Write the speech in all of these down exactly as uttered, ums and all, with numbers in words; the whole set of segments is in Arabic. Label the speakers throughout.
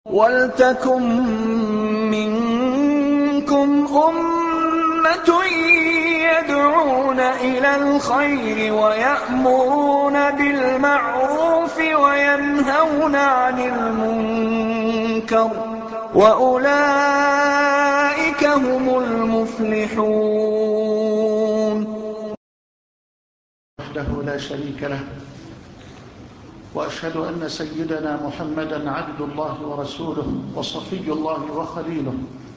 Speaker 1: وَلْتَكُن مِّنكُمْ أُمَّةٌ يَدْعُونَ إِلَى الْخَيْرِ وَيَأْمُرُونَ بِالْمَعْرُوفِ وَيَنْهَوْنَ عَنِ الْمُنكَرِ ۚ وَأُولَٰئِكَ هُمُ الْمُفْلِحُونَ.
Speaker 2: وحده لا شريك له، وأشهد أن سيدنا محمدًا عبد الله ورسوله وصفي الله وخليله.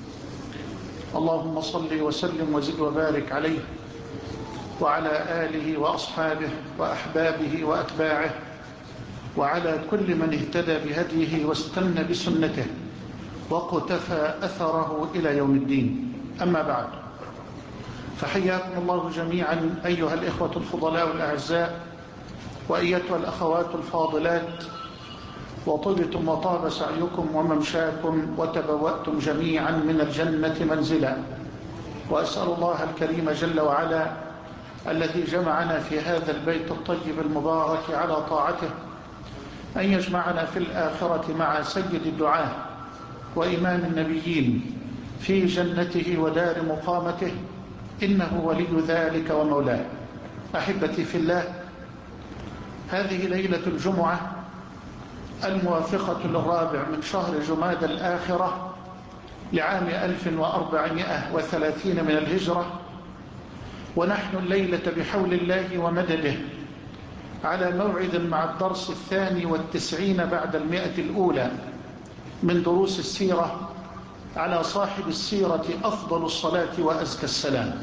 Speaker 2: اللهم صل وسلم وزد وبارك عليه وعلى آله وأصحابه وأحبابه وأتباعه وعلى كل من اهتدى بهديه واستنى بسنته واقتفى أثره إلى يوم الدين. أما بعد، فحياكم الله جميعا أيها الإخوة الفضلاء الأعزاء وأيتها الأخوات الفاضلات، وطبتم وطاب سعيكم وممشاكم وتبوأتم جميعا من الجنة منزلا. وأسأل الله الكريم جل وعلا الذي جمعنا في هذا البيت الطيب المبارك على طاعته أن يجمعنا في الآخرة مع سيد الدعاة وإمام النبيين في جنته ودار مقامته، إنه ولي ذلك ومولاه. أحبتي في الله، هذه ليلة الجمعة الموافقة للرابع من شهر جمادى الآخرة لعام ألف وأربعمائة وثلاثين من الهجرة، ونحن الليلة بحول الله ومدده على موعد مع الدرس الثاني والتسعين بعد المئة الأولى من دروس السيرة على صاحب السيرة أفضل الصلاة وأزكى السلام.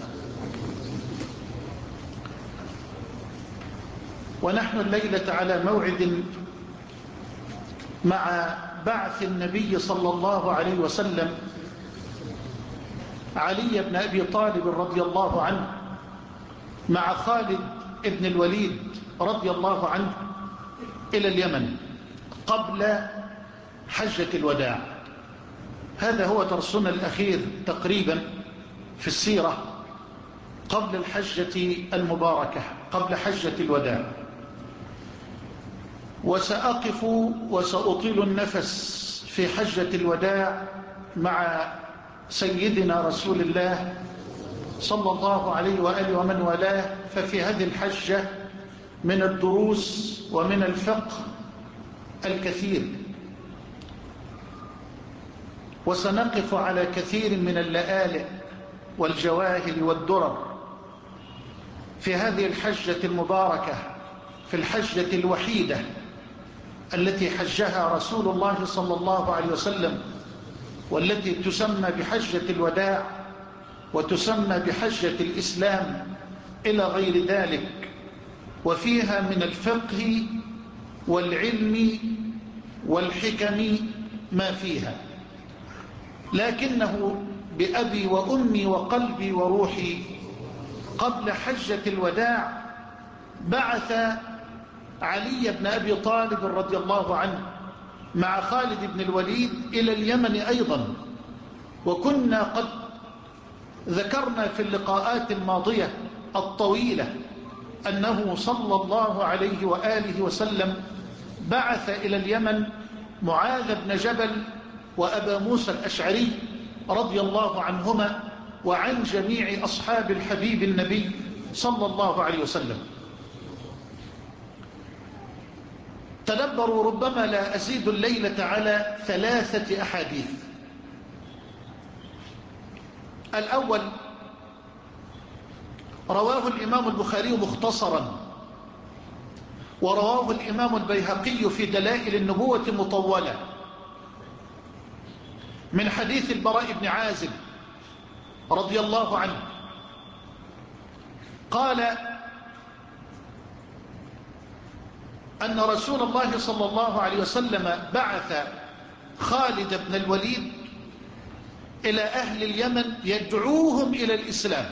Speaker 2: ونحن الليلة على موعد مع بعث النبي صلى الله عليه وسلم علي بن أبي طالب رضي الله عنه مع خالد بن الوليد رضي الله عنه إلى اليمن قبل حجة الوداع. هذا هو درسنا الأخير تقريبا في السيرة قبل الحجة المباركة، قبل حجة الوداع. وسأقف وسأطيل النفس في حجة الوداع مع سيدنا رسول الله صلى الله عليه وآله ومن والاه. ففي هذه الحجة من الدروس ومن الفقه الكثير، وسنقف على كثير من اللآلئ والجواهر والدرر في هذه الحجة المباركة، في الحجة الوحيدة التي حجها رسول الله صلى الله عليه وسلم، والتي تسمى بحجة الوداع وتسمى بحجة الإسلام إلى غير ذلك. وفيها من الفقه والعلم والحكم ما فيها، لكنه بأبي وأمي وقلبي وروحي قبل حجة الوداع بعث علي بن أبي طالب رضي الله عنه مع خالد بن الوليد إلى اليمن أيضا. وكنا قد ذكرنا في اللقاءات الماضية الطويلة أنه صلى الله عليه وآله وسلم بعث إلى اليمن معاذ بن جبل وأبا موسى الأشعري رضي الله عنهما وعن جميع أصحاب الحبيب النبي صلى الله عليه وسلم. تدبروا، ربما لا أزيد الليلة على ثلاثة أحاديث. الأول رواه الإمام البخاري مختصرا، ورواه الإمام البيهقي في دلائل النبوة مطولة من حديث البراء بن عازب رضي الله عنه قال أن رسول الله صلى الله عليه وسلم بعث خالد بن الوليد إلى أهل اليمن يدعوهم إلى الإسلام.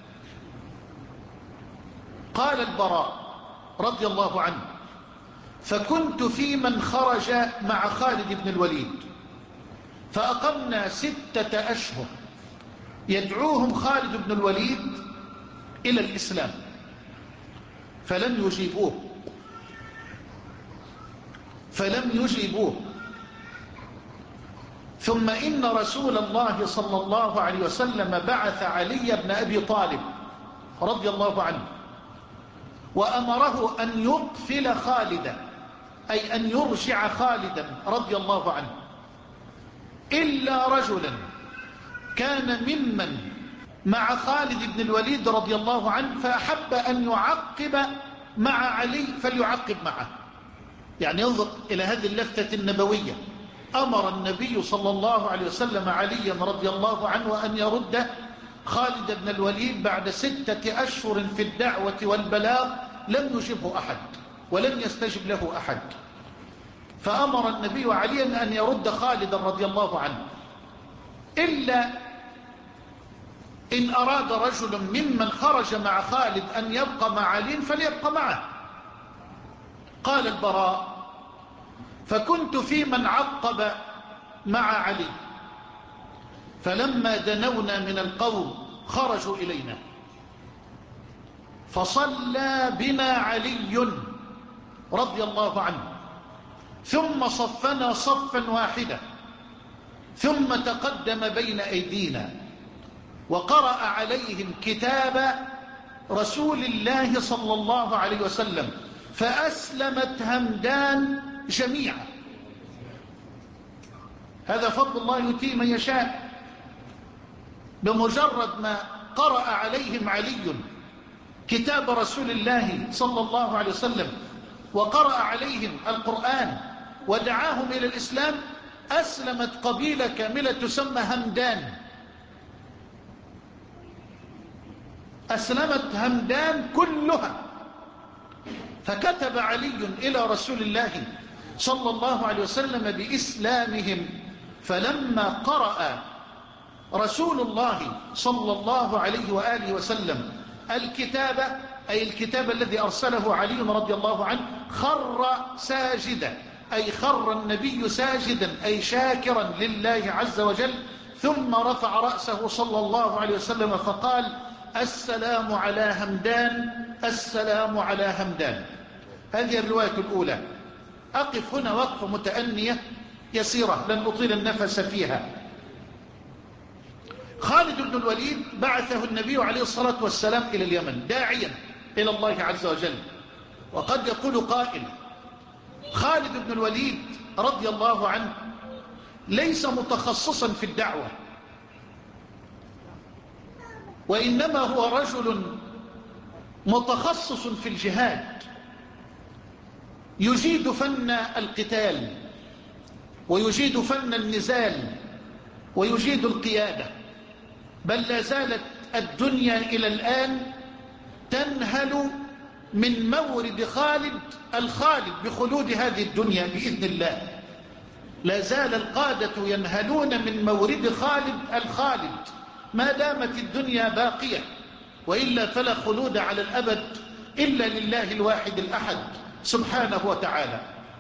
Speaker 2: قال البراء رضي الله عنه: فكنت في من خرج مع خالد بن الوليد، فأقمنا ستة أشهر يدعوهم خالد بن الوليد إلى الإسلام فلم يجيبوه فلم يجيبوه ثم إن رسول الله صلى الله عليه وسلم بعث علي بن أبي طالب رضي الله عنه وأمره أن يقفل خالدا، أي أن يرجع خالدا رضي الله عنه، إلا رجلا كان ممن مع خالد بن الوليد رضي الله عنه فأحب أن يعقب مع علي فليعقب معه. يعني انظر إلى هذه اللفتة النبوية، أمر النبي صلى الله عليه وسلم عليا رضي الله عنه أن يرد خالد بن الوليد بعد ستة أشهر في الدعوة والبلاغ لم يجبه أحد ولم يستجب له أحد، فأمر النبي عليا أن يرد خالدا رضي الله عنه، إلا إن أراد رجل ممن خرج مع خالد أن يبقى مع علي فليبقى معه. قال البراء: فكنت في من عقب مع علي، فلما دنونا من القوم خرجوا إلينا فصلى بنا علي رضي الله عنه، ثم صفنا صفا واحدا، ثم تقدم بين أيدينا وقرأ عليهم كتاب رسول الله صلى الله عليه وسلم، فأسلمت همدان جميعا. هذا فضل الله يؤتيه من يشاء. بمجرد ما قرأ عليهم علي كتاب رسول الله صلى الله عليه وسلم وقرأ عليهم القرآن ودعاهم إلى الإسلام، أسلمت قبيلة كاملة تسمى همدان. أسلمت همدان كلها. فكتب علي إلى رسول الله صلى الله عليه وسلم بإسلامهم، فلما قرأ رسول الله صلى الله عليه وآله وسلم الكتاب، أي الكتاب الذي أرسله علي رضي الله عنه، خر ساجدا، أي خر النبي ساجدا، أي شاكرا لله عز وجل، ثم رفع رأسه صلى الله عليه وسلم فقال: السلام على همدان، السلام على همدان. هذه الرواية الأولى. أقف هنا وقفة متأنية يسيرة لن أطيل النفس فيها. خالد بن الوليد بعثه النبي عليه الصلاة والسلام إلى اليمن داعيا إلى الله عز وجل. وقد يقول قائل: خالد بن الوليد رضي الله عنه ليس متخصصا في الدعوة، وإنما هو رجل متخصص في الجهاد، يجيد فن القتال ويجيد فن النزال ويجيد القيادة، بل لا زالت الدنيا إلى الآن تنهل من مورد خالد الخالد بخلود هذه الدنيا بإذن الله. لا زال القادة ينهلون من مورد خالد الخالد ما دامت الدنيا باقية، وإلا فلا خلود على الأبد إلا لله الواحد الأحد سبحانه وتعالى.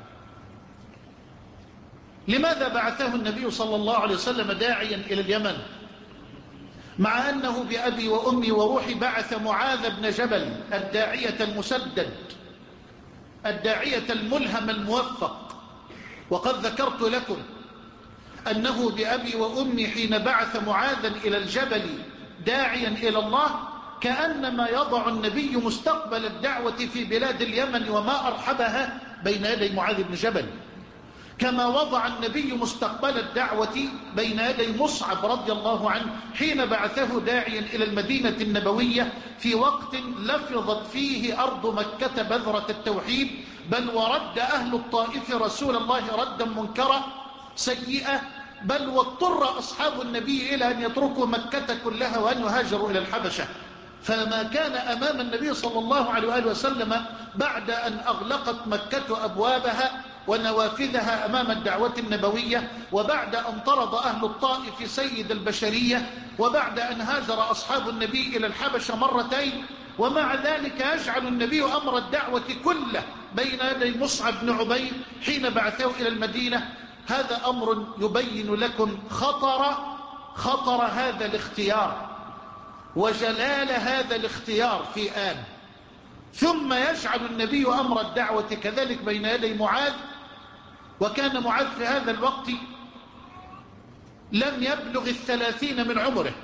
Speaker 2: لماذا بعثه النبي صلى الله عليه وسلم داعيا إلى اليمن، مع أنه بأبي وأمي وروحي بعث معاذ بن جبل الداعية المسدد الداعية الملهم الموفق؟ وقد ذكرت لكم أنه بأبي وأمي حين بعث معاذا إلى الجبل داعيا إلى الله كأنما يضع النبي مستقبل الدعوة في بلاد اليمن وما أرحبها بين يدي معاذ بن جبل، كما وضع النبي مستقبل الدعوة بين يدي مصعب رضي الله عنه حين بعثه داعيا إلى المدينة النبوية في وقت لفظت فيه أرض مكة بذرة التوحيد، بل ورد أهل الطائف رسول الله ردا منكرا سيئة، بل واضطر أصحاب النبي إلى أن يتركوا مكة كلها وأن يهاجروا إلى الحبشة. فما كان أمام النبي صلى الله عليه وآله وسلم بعد أن أغلقت مكة أبوابها ونوافذها أمام الدعوة النبوية، وبعد أن طرد أهل الطائف سيد البشرية، وبعد أن هاجر أصحاب النبي إلى الحبشة مرتين، ومع ذلك يجعل النبي أمر الدعوة كله بين يدي مصعب بن عبيد حين بعثه إلى المدينة. هذا أمر يبين لكم خطر خطر هذا الاختيار وجلال هذا الاختيار في آن. ثم يجعل النبي أمر الدعوة كذلك بين يدي معاذ، وكان معاذ في هذا الوقت لم يبلغ الثلاثين من عمره،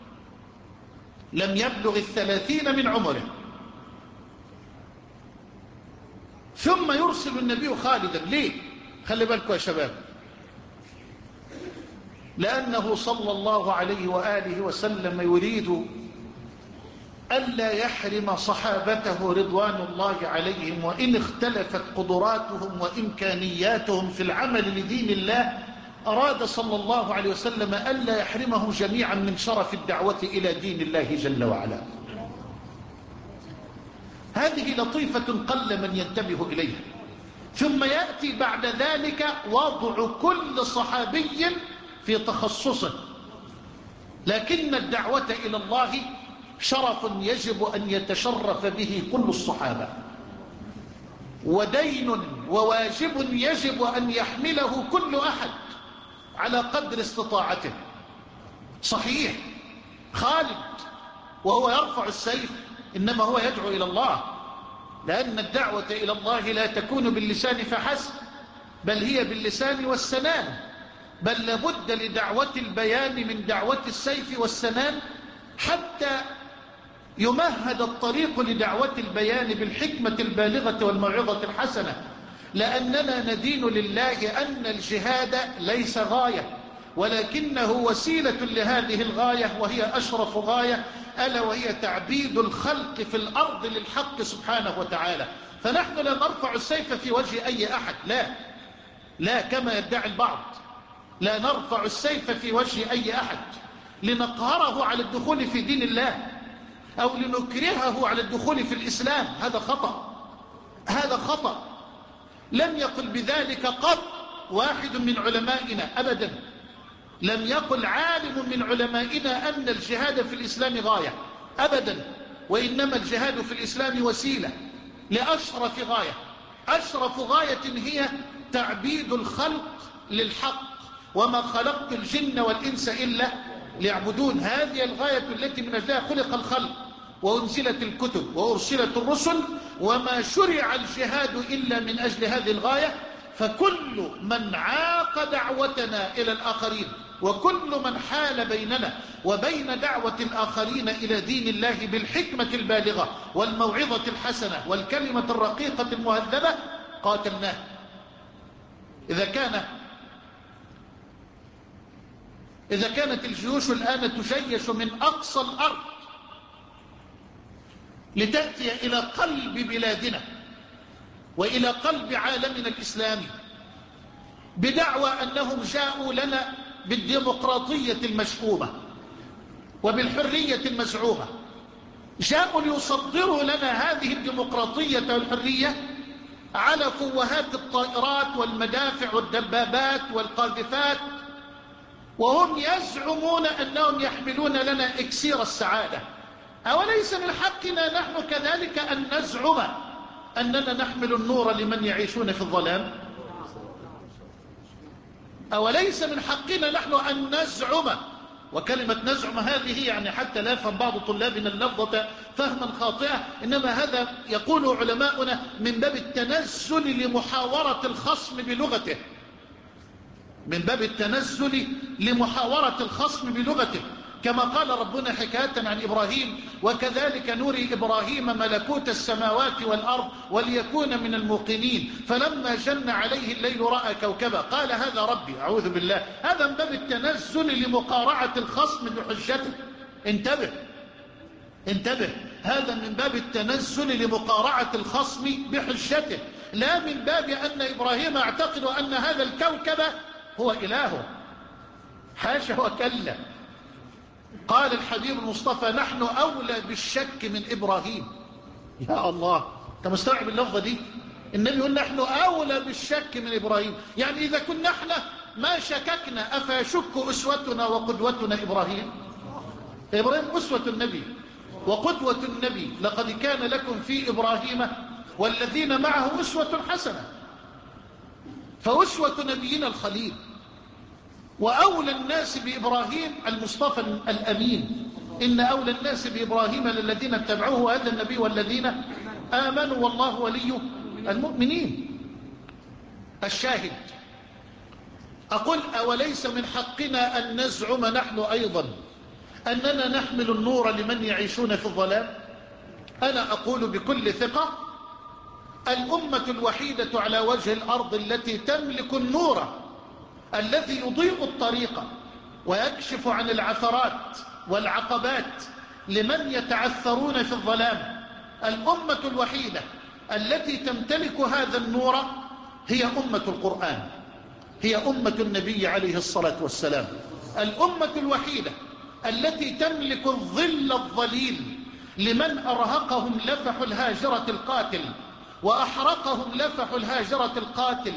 Speaker 2: لم يبلغ الثلاثين من عمره. ثم يرسل النبي خالدا. ليه؟ خلي بالكم يا شباب، لأنه صلى الله عليه وآله وسلم يريد ألا يحرم صحابته رضوان الله عليهم، وإن اختلفت قدراتهم وإمكانياتهم في العمل لدين الله، أراد صلى الله عليه وسلم ألا يحرمهم جميعا من شرف الدعوة إلى دين الله جل وعلا. هذه لطيفة قل من ينتبه إليها. ثم يأتي بعد ذلك وضع كل صحابي في تخصصه، لكن الدعوة إلى الله شرف يجب أن يتشرف به كل الصحابة، ودين وواجب يجب أن يحمله كل أحد على قدر استطاعته. صحيح خالد وهو يرفع السيف إنما هو يدعو إلى الله، لأن الدعوة إلى الله لا تكون باللسان فحسب، بل هي باللسان والسنان، بل لابد لدعوة البيان من دعوة السيف والسنان حتى يمهد الطريق لدعوة البيان بالحكمة البالغة والموعظة الحسنة. لأننا ندين لله أن الجهاد ليس غاية، ولكنه وسيلة لهذه الغاية، وهي أشرف غاية، ألا وهي تعبيد الخلق في الأرض للحق سبحانه وتعالى. فنحن لا نرفع السيف في وجه أي أحد، لا لا كما يدعي البعض، لا نرفع السيف في وجه أي أحد لنقهره على الدخول في دين الله أو لنكرهه على الدخول في الإسلام. هذا خطأ، هذا خطأ. لم يقل بذلك قط واحد من علمائنا أبدا، لم يقل عالم من علمائنا أن الجهاد في الإسلام غاية أبدا، وإنما الجهاد في الإسلام وسيلة لأشرف غاية. أشرف غاية هي تعبيد الخلق للحق، وما خلقت الجن والإنس إلا ليعبدون. هذه الغاية التي من أجلها خلق الخلق وأنزلت الكتب وأرسلت الرسل، وما شرع الجهاد إلا من أجل هذه الغاية. فكل من عاق دعوتنا إلى الآخرين، وكل من حال بيننا وبين دعوة الآخرين إلى دين الله بالحكمة البالغة والموعظة الحسنة والكلمة الرقيقة المهذبة قاتلناه. إذا كان إذا كانت الجيوش الآن تجيش من أقصى الأرض لتأتي إلى قلب بلادنا وإلى قلب عالمنا الإسلامي بدعوى أنهم جاءوا لنا بالديمقراطية المشؤومة وبالحرية المزعومة، جاءوا ليصدروا لنا هذه الديمقراطية والحرية على فوهات الطائرات والمدافع والدبابات والقاذفات، وهم يزعمون أنهم يحملون لنا إكسير السعادة. أوليس من حقنا نحن كذلك أن نزعم أننا نحمل النور لمن يعيشون في الظلام؟ أوليس من حقنا نحن أن نزعم، وكلمة نزعم هذه يعني حتى لا يفهم بعض طلابنا اللفظة فهما خاطئة، إنما هذا يقول علماؤنا من باب التنزل لمحاورة الخصم بلغته، من باب التنزل لمحاورة الخصم بلغته، كما قال ربنا حكاية عن إبراهيم: وكذلك نري إبراهيم ملكوت السماوات والأرض وليكون من الموقنين فلما جن عليه الليل رأى كوكبا قال هذا ربي. أعوذ بالله. هذا من باب التنزل لمقارعة الخصم بحجته. انتبه انتبه، هذا من باب التنزل لمقارعة الخصم بحجته، لا من باب أن إبراهيم اعتقد أن هذا الكوكب هو إلهه. حاشا وكلا. قال الحبيب المصطفى: نحن أولى بالشك من إبراهيم. يا الله، أنت مستوعب اللفظة دي؟ النبي يقول نحن أولى بالشك من إبراهيم، يعني إذا كنا احنا ما شككنا أفاشك أسوتنا وقدوتنا إبراهيم؟ إبراهيم أسوة النبي وقدوة النبي، لقد كان لكم في إبراهيم والذين معه أسوة حسنة. فأسوة نبينا الخليل، وأولى الناس بإبراهيم المصطفى الأمين. إن أولى الناس بإبراهيم للذين اتبعوه هذا النبي والذين آمنوا والله ولي المؤمنين. الشاهد: أقول أوليس من حقنا أن نزعم نحن أيضا أننا نحمل النور لمن يعيشون في الظلام؟ أنا أقول بكل ثقة الأمة الوحيدة على وجه الأرض التي تملك النور الذي يضيء الطريق ويكشف عن العثرات والعقبات لمن يتعثرون في الظلام. الأمة الوحيدة التي تمتلك هذا النور هي أمة القرآن، هي أمة النبي عليه الصلاة والسلام. الأمة الوحيدة التي تملك الظل الظليل لمن أرهقهم لفح الهاجرة القاتل وأحرقهم لفح الهاجرة القاتل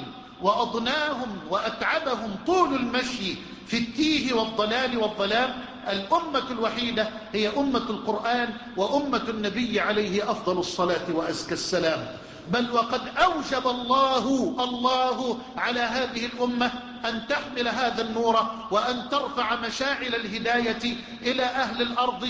Speaker 2: وأضناهم وأتعبهم طول المشي في التيه والضلال والظلام. الأمة الوحيدة هي أمة القرآن وأمة النبي عليه أفضل الصلاة وأزكى السلام. بل وقد أوجب الله الله على هذه الأمة أن تحمل هذا النور وأن ترفع مشاعل الهداية إلى أهل الأرض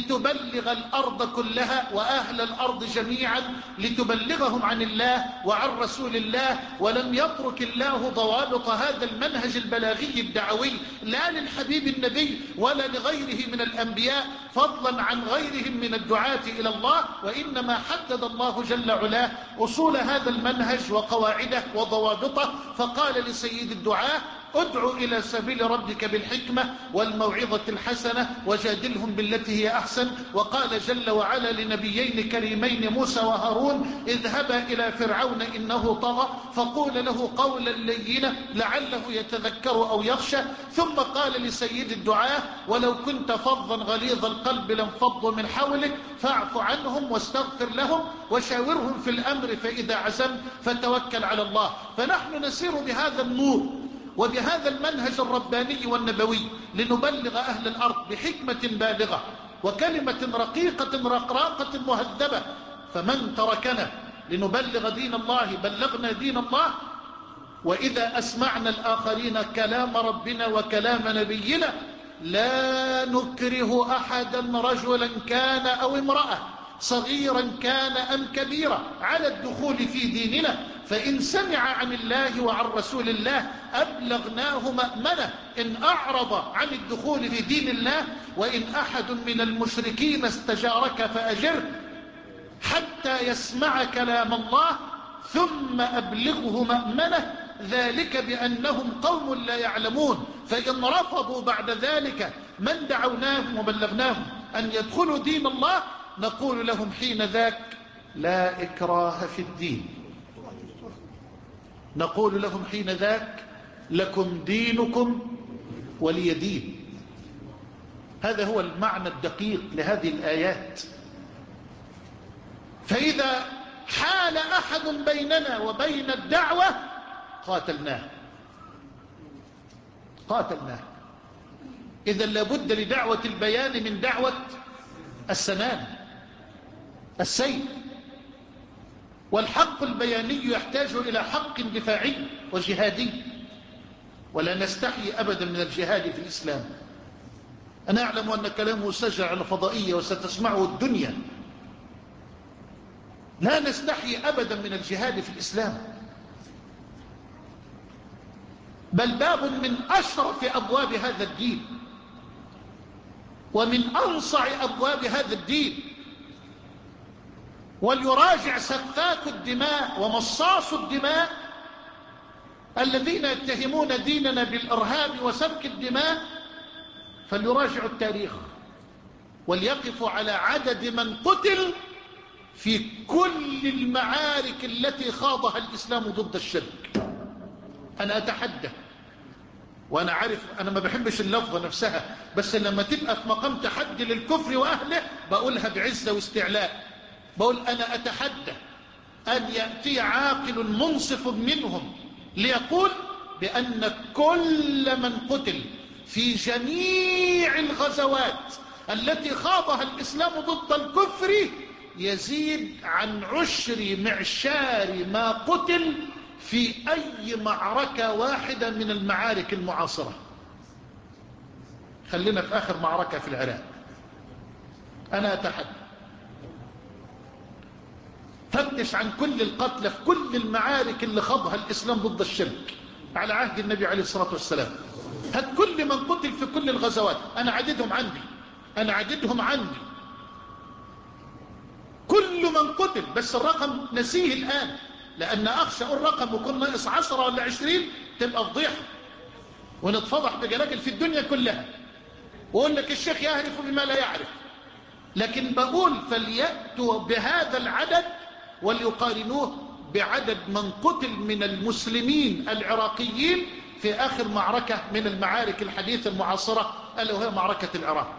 Speaker 2: لتبلغ الأرض كلها وأهل الأرض جميعا لتبلغهم عن الله وعن رسول الله. ولم يترك الله ضوابط هذا المنهج البلاغي الدعوي لا للحبيب النبي ولا لغيره من الأنبياء فضلا عن غيرهم من الدعاة إلى الله، وإنما حدد الله جل علاه أصول هذا المنهج وقواعده وضوابطه، فقال لسيد الدعاة ادع إلى سبيل ربك بالحكمة والموعظة الحسنة وجادلهم بالتي هي أحسن. وقال جل وعلا لنبيين كريمين موسى وهارون اذهبا إلى فرعون إنه طغى فقول له قولا لينا لعله يتذكر أو يخشى. ثم قال لسيد الدعاة ولو كنت فظا غليظ القلب لانفضوا من حولك فاعف عنهم واستغفر لهم وشاورهم في الأمر فإذا عزمت فتوكل على الله. فنحن نسير بهذا النور وبهذا المنهج الرباني والنبوي لنبلغ أهل الأرض بحكمة بالغة وكلمة رقيقة رقراقة مهذبة. فمن تركنا لنبلغ دين الله بلغنا دين الله. وإذا أسمعنا الآخرين كلام ربنا وكلام نبينا لا نكره أحدا رجلا كان أو امرأة صغيرا كان أم كبيرا على الدخول في ديننا، فإن سمع عن الله وعن رسول الله أبلغناه مأمنة إن أعرض عن الدخول في دين الله. وإن أحد من المشركين استجارك فأجره حتى يسمع كلام الله ثم أبلغه مأمنة ذلك بأنهم قوم لا يعلمون. فإن رفضوا بعد ذلك من دعوناهم وبلغناهم أن يدخلوا دين الله نقول لهم حين ذاك لا إكراه في الدين، نقول لهم حين ذاك لكم دينكم ولي دين. هذا هو المعنى الدقيق لهذه الآيات. فإذا حال أحد بيننا وبين الدعوة قاتلناه قاتلناه إذا لابد لدعوة البيان من دعوة السنان السيف. والحق البياني يحتاج إلى حق دفاعي وجهادي، ولا نستحي أبدا من الجهاد في الإسلام. أنا أعلم أن كلامه سجع على فضائية وستسمعه الدنيا. لا نستحي أبدا من الجهاد في الإسلام، بل باب من أشرف أبواب هذا الدين ومن أنصع أبواب هذا الدين. وليراجع سفاك الدماء ومصاص الدماء الذين يتهمون ديننا بالإرهاب وسفك الدماء، فليراجعوا التاريخ وليقفوا على عدد من قتل في كل المعارك التي خاضها الإسلام ضد الشرك. أنا أتحدى، وأنا عارف أنا ما بحبش اللفظة نفسها، بس لما تبقى في مقام تحدي للكفر وأهله بقولها بعزة واستعلاء. بقول أنا أتحدى أن يأتي عاقل منصف منهم ليقول بأن كل من قتل في جميع الغزوات التي خاضها الإسلام ضد الكفر يزيد عن عشر معشار ما قتل في أي معركة واحدة من المعارك المعاصرة. خلينا في آخر معركة في العراق. أنا أتحدى فتش عن كل القتلى في كل المعارك اللي خاضها الإسلام ضد الشرك على عهد النبي عليه الصلاة والسلام. هات كل من قتل في كل الغزوات، أنا عددهم عندي أنا عددهم عندي كل من قتل، بس الرقم نسيه الآن، لأن أخشى أقول رقم وكل ناقص عشرة ولا عشرين تبقى فضيحة ونتفضح بجلاجل في الدنيا كلها، وأقول لك الشيخ يعرف بما لا يعرف. لكن بقول فليأتوا بهذا العدد وليقارنوه بعدد من قتل من المسلمين العراقيين في آخر معركة من المعارك الحديثة المعاصرة، ألا وهي معركة العراق.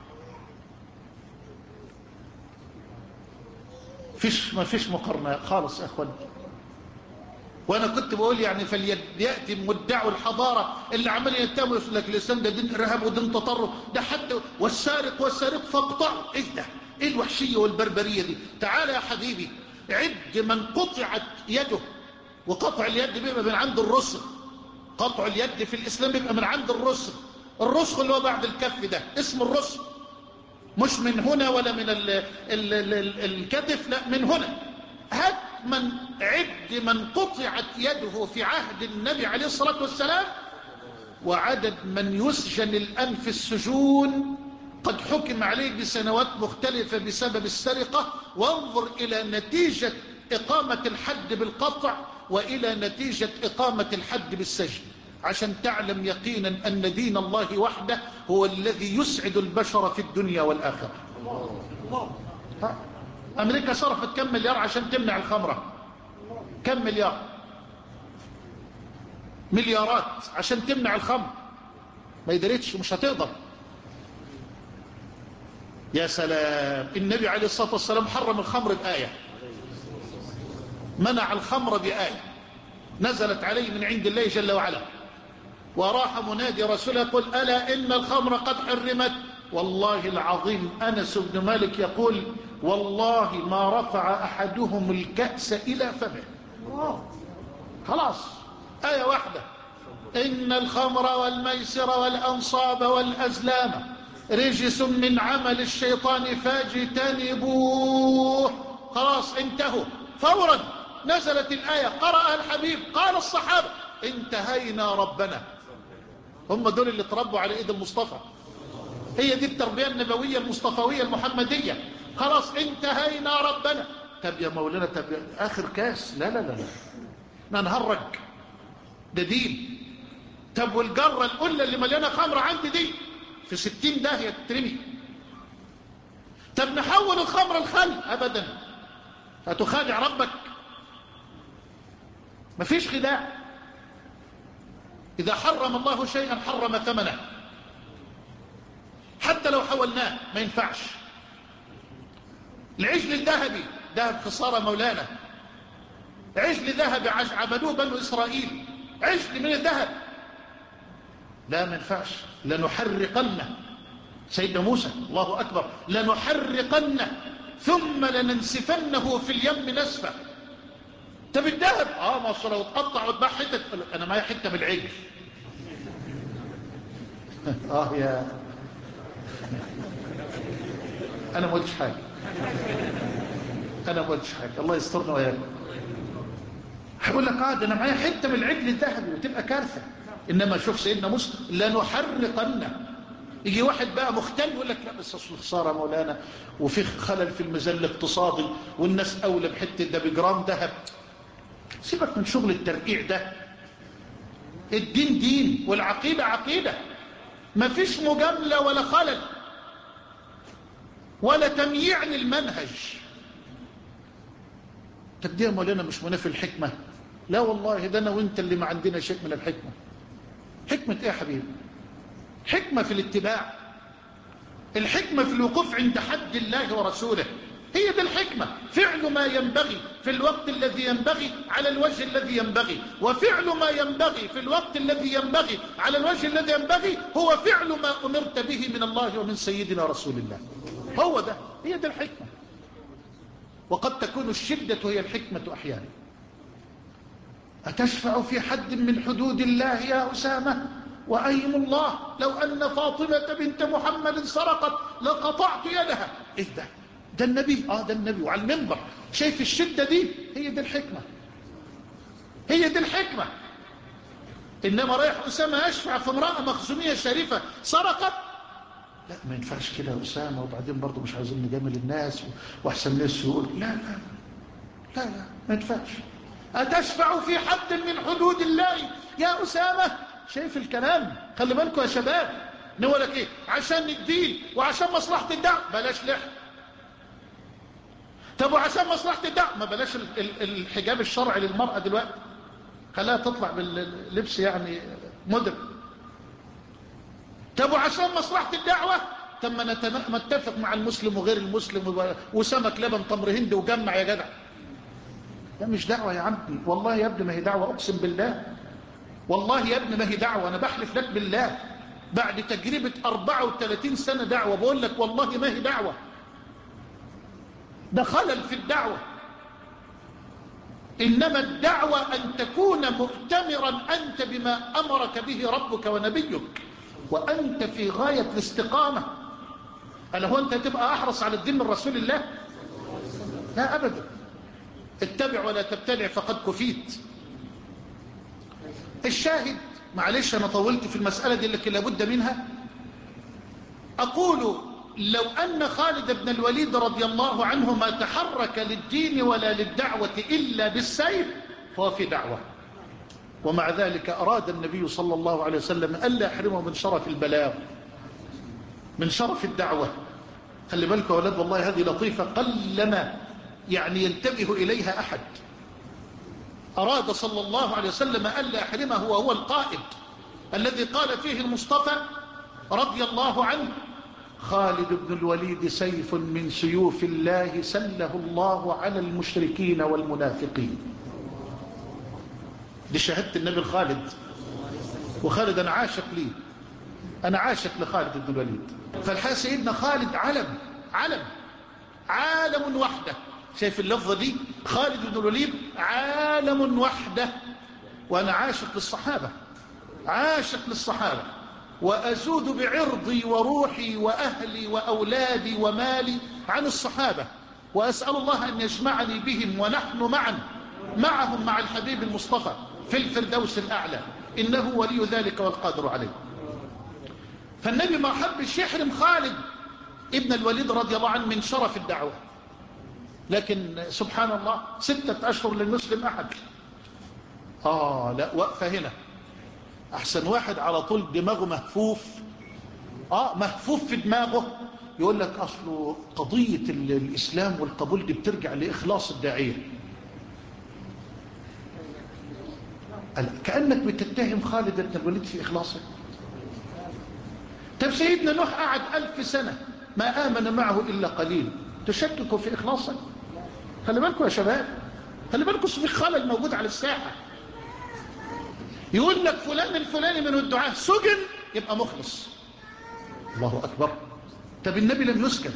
Speaker 2: فيش ما فيش مقارنة خالص يا أخوان. وأنا كنت بقول يعني فليأتي مدعوا الحضارة اللي عمال يتهموا يقول لك الإسلام ده دين إرهاب ودين تطرف، ده حتى والسارق والسارق فاقطعوا. إيه ده؟ إيه الوحشية والبربرية دي؟ تعال يا حبيبي عد من قطعت يده، وقطع اليد بيبقى من عند الرسل. قطع اليد في الإسلام بيبقى من عند الرسل. الرسل اللي هو بعد الكف ده اسم الرسل، مش من هنا ولا من ال ال ال ال الكتف، لا من هنا. هات من عد من قطعت يده في عهد النبي عليه الصلاة والسلام، وعدد من يسجن الآن في السجون قد حكم عليه بسنوات مختلفة بسبب السرقة، وانظر إلى نتيجة إقامة الحد بالقطع وإلى نتيجة إقامة الحد بالسجن، عشان تعلم يقينا أن دين الله وحده هو الذي يسعد البشر في الدنيا والآخرة. الله. أمريكا صرفت كم مليار عشان تمنع الخمرة؟ كم مليار؟ مليارات عشان تمنع الخمر، ما يدريتش، مش هتقدر. يا سلام، النبي عليه الصلاة والسلام حرم الخمر بآية، منع الخمر بآية نزلت عليه من عند الله جل وعلا، وراح منادي رسوله يقول ألا إن الخمر قد حرمت. والله العظيم أنس بن مالك يقول والله ما رفع أحدهم الكأس إلى فمه. خلاص آية واحدة، إن الخمر والميسر والأنصاب والأزلام رجس من عمل الشيطان فاجتنبوه. خلاص انتهوا فورا، نزلت الآية، قرأها الحبيب، قال الصحابة انتهينا ربنا. هم دول اللي تربوا على ايد المصطفى، هي دي التربية النبوية المصطفوية المحمدية. خلاص انتهينا ربنا. طب يا مولانا، طب آخر كاس، لا لا لا لا ننهرج، ده دين. طب والجرة القلة اللي مليانة خمر عندي دي في ستين داهية ترمي. طب نحول الخمر الخل، أبدا، هتخادع ربك، مفيش خداع. إذا حرم الله شيئا حرم ثمنه، حتى لو حولناه ما ينفعش. العجل الذهبي ذهب خسارة مولانا، عجل ذهبي عبدوه بنو إسرائيل، عجل من الذهب، لا ما ينفعش. لنحرقنه، سيدنا موسى الله أكبر، لنحرقنه ثم لننسفنه في اليم نسفا. طب الذهب اه ما اصل لو اتقطع واتباع حته، انا معايا حته من العجل. اه يا انا ما قلتش حاجه، انا ما قلتش حاجه، الله يسترنا وياكم. هيقول لك اه ده انا معايا حته من العجل الذهبي وتبقى كارثه. انما شوف سيدنا موسى لنحرقنه. يجي واحد بقى مختل يقول لك لا بس اصل خساره مولانا وفي خلل في الميزان الاقتصادي والناس اولى بحته ده بجرام ذهب. سيبك من شغل الترقيع ده. الدين دين والعقيده عقيده، ما فيش مجامله ولا خلل ولا تمييع للمنهج. طب دي يا مولانا مش منافي الحكمه؟ لا والله، ده انا وانت اللي ما عندنا شيء من الحكمه. حكمه ايه يا حبيبي؟ حكمه في الاتباع، الحكمه في الوقوف عند حد الله ورسوله، هي دي الحكمة. فعل ما ينبغي في الوقت الذي ينبغي على الوجه الذي ينبغي، وفعل ما ينبغي في الوقت الذي ينبغي على الوجه الذي ينبغي هو فعل ما أمرت به من الله ومن سيدنا رسول الله. هو ده، هي دي الحكمة. وقد تكون الشدة هي الحكمة أحيانا. أتشفع في حد من حدود الله يا أسامة؟ وأيم الله لو أن فاطمة بنت محمد سرقت لقطعت يدها. إيه ده؟ ده النبي، آه ده النبي وعلى المنبر. شايف الشدة دي؟ هي دي الحكمة، هي دي الحكمة. إنما رايح أسامة يشفع في امرأة مخزومية شريفة سرقت، لا ما ينفعش كده يا أسامة، وبعدين برضو مش عايزين نجامل الناس وأحسن الناس يقول لا لا لا لا ما ينفعش. أتشفع في حد من حدود الله يا أسامة؟ شايف الكلام؟ خلي بالكم يا شباب، نقول لك إيه؟ عشان الدين وعشان مصلحة الدعوة بلاش لحية. طب وعشان مصلحة الدعوة ما بلاش الحجاب الشرعي للمرأة دلوقتي، خلاها تطلع باللبس يعني مدرن. طب وعشان مصلحة الدعوة طب ما نتفق مع المسلم وغير المسلم وسمك لبن تمر هندي وجمع يا جدع. ده مش دعوة يا عمي، والله يا ابني ما هي دعوة، أقسم بالله والله يا ابني ما هي دعوة، أنا بحلف لك بالله بعد تجربة أربعة وثلاثين سنة دعوة بقول لك والله ما هي دعوة، ده خلل في الدعوة. إنما الدعوة أن تكون مؤتمرا أنت بما أمرك به ربك ونبيك، وأنت في غاية الاستقامة. ألا هو أنت تبقى أحرص على الدين من رسول الله؟ لا أبدا. اتبع ولا تبتدع فقد كفيت. الشاهد، معلش أنا طولت في المسألة دي لكن لابد منها. أقول لو أن خالد بن الوليد رضي الله عنه ما تحرك للدين ولا للدعوة إلا بالسيف فهو في دعوة، ومع ذلك أراد النبي صلى الله عليه وسلم ألا يحرمه من شرف البلاغ، من شرف الدعوة. خلي بالك يا أولاد، والله هذه لطيفة قلما يعني ينتبه إليها أحد. أراد صلى الله عليه وسلم ألا يحرمه وهو القائد الذي قال فيه المصطفى رضي الله عنه: خالد بن الوليد سيف من سيوف الله سله الله على المشركين والمنافقين. دي شهادة النبي الخالد، وخالد أنا عاشق ليه، أنا عاشق لخالد بن الوليد. فالحقيقة سيدنا خالد علم علم عالم وحده. شايف اللفظة دي؟ خالد بن الوليد عالم وحده. وأنا عاشق للصحابة، عاشق للصحابة، وأزود بعرضي وروحي وأهلي وأولادي ومالي عن الصحابة، وأسأل الله أن يجمعني بهم ونحن معا معهم مع الحبيب المصطفى في الفردوس الأعلى، إنه ولي ذلك والقادر عليه. فالنبي ما حبش يحرم خالد ابن الوليد رضي الله عنه من شرف الدعوة، لكن سبحان الله ستة أشهر للمسلم أحد. آه لا، وقفة هنا. أحسن واحد على طول دماغه مهفوف، آه مهفوف في دماغه، يقول لك أصله قضية الإسلام والقبول دي بترجع لإخلاص الداعية. كأنك بتتهم خالد بن الوليد في إخلاصه. طب سيدنا نوح قعد ألف سنة ما آمن معه إلا قليل، تشككوا في إخلاصه؟ خلي بالكم يا شباب، خلي بالكم في خلل موجود على الساحة. يقول لك فلان الفلاني من الدعاة سجن يبقى مخلص. الله أكبر. طب النبي لم يسكن،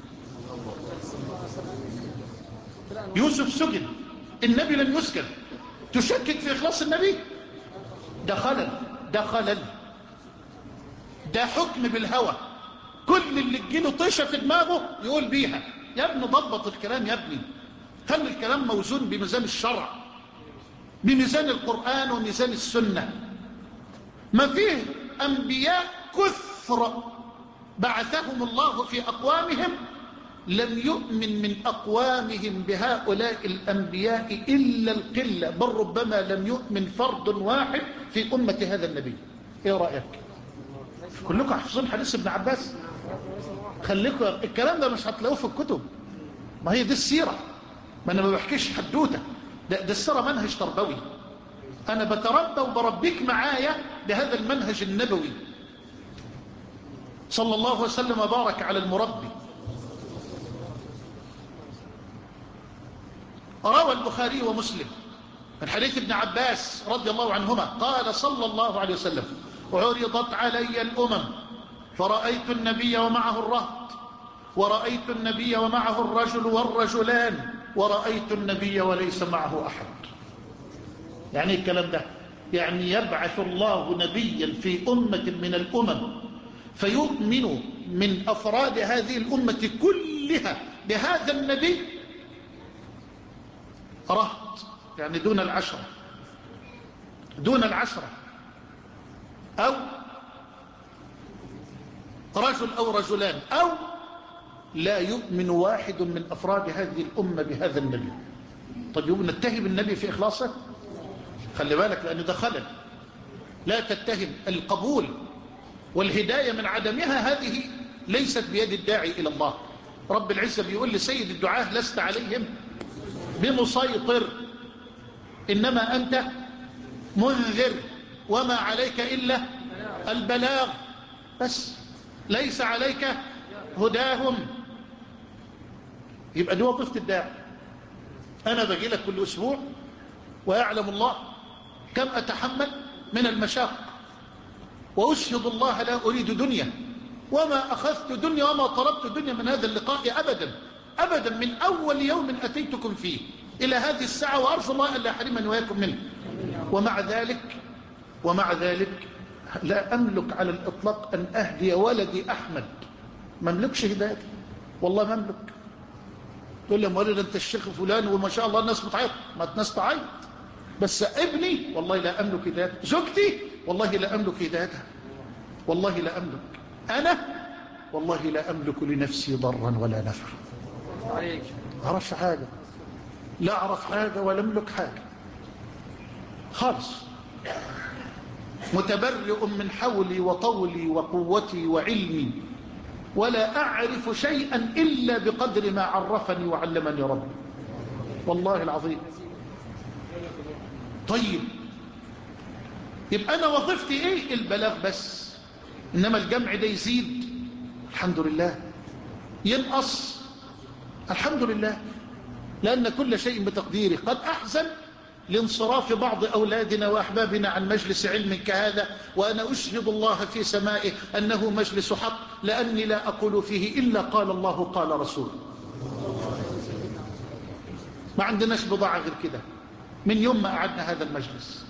Speaker 2: يوسف سجن، النبي لم يسكن، تشكك في إخلاص النبي؟ ده خلل، ده خلل، ده حكم بالهوى. كل اللي تجيله طيشة في دماغه يقول بيها. يا ابني ضبط الكلام يا ابني، خلي الكلام موزون بميزان الشرع، بميزان القرآن وميزان السنة. ما فيه أنبياء كثر بعثهم الله في أقوامهم لم يؤمن من أقوامهم بهؤلاء الأنبياء إلا القلة، بل ربما لم يؤمن فرد واحد في أمة هذا النبي. إيه رأيك؟ كلكم حافظين حديث ابن عباس؟ خليكم الكلام ده مش هتلاقوه في الكتب، ما هي دي السيرة، ما أنا ما بحكيش حدوتة، ده, ده السيرة منهج تربوي. أنا بتربى وبربيك معايا بهذا المنهج النبوي. صلى الله وسلم وبارك على المربي. روى البخاري ومسلم من حديث ابن عباس رضي الله عنهما قال صلى الله عليه وسلم: عرضت علي الأمم فرأيت النبي ومعه الرهط، ورأيت النبي ومعه الرجل والرجلان، ورأيت النبي وليس معه أحد. يعني الكلام ده يعني يبعث الله نبيا في أمة من الأمم فيؤمن من أفراد هذه الأمة كلها بهذا النبي رهط، يعني دون العشرة، دون العشرة. أو رجل أو رجلان، أو لا يؤمن واحد من أفراد هذه الأمة بهذا النبي. طيب يبقى نتهم النبي في إخلاصه؟ خلي بالك، لأن ده خلل. لا تتهم القبول والهداية من عدمها، هذه ليست بيد الداعي إلى الله. رب العزة بيقول لسيد الدعاة: لست عليهم بمسيطر، إنما أنت منذر وما عليك إلا البلاغ، بس ليس عليك هداهم. يبقى دي وظيفة الداعي. أنا بجي لك كل أسبوع ويعلم الله كم أتحمل من المشاق، وأشهد الله لا أريد دنيا، وما أخذت دنيا وما طلبت دنيا من هذا اللقاء أبدا أبدا، من أول يوم أتيتكم فيه إلى هذه الساعة، وأرجو الله أن لا يحرمني وإياكم منه. ومع ذلك ومع ذلك لا أملك على الإطلاق أن أهدي ولدي أحمد، ما أملكش هدايته، والله ما أملك. تقول لي مولد أنت الشيخ فلان وما شاء الله الناس بتعيط، ما الناس تعيط، بس ابني والله لا أملك هدايته، زوجتي والله لا أملك هدايتها، والله لا أملك. أنا والله لا أملك لنفسي ضرا ولا نفعا، أعرف حاجة، لا أعرف حاجة ولا أملك حاجة خالص. متبرئ من حولي وطولي وقوتي وعلمي، ولا أعرف شيئا إلا بقدر ما عرفني وعلمني ربي، والله العظيم. طيب يبقى أنا وظيفتي إيه؟ البلاغ بس. إنما الجمع ده يزيد الحمد لله، ينقص الحمد لله، لأن كل شيء بتقديره. قد أحزن لانصراف بعض أولادنا وأحبابنا عن مجلس علم كهذا، وأنا أشهد الله في سمائه أنه مجلس حق، لأني لا أقول فيه إلا قال الله قال رسول. ما عندناش بضاعة غير كده من يوم ما قعدنا هذا المجلس.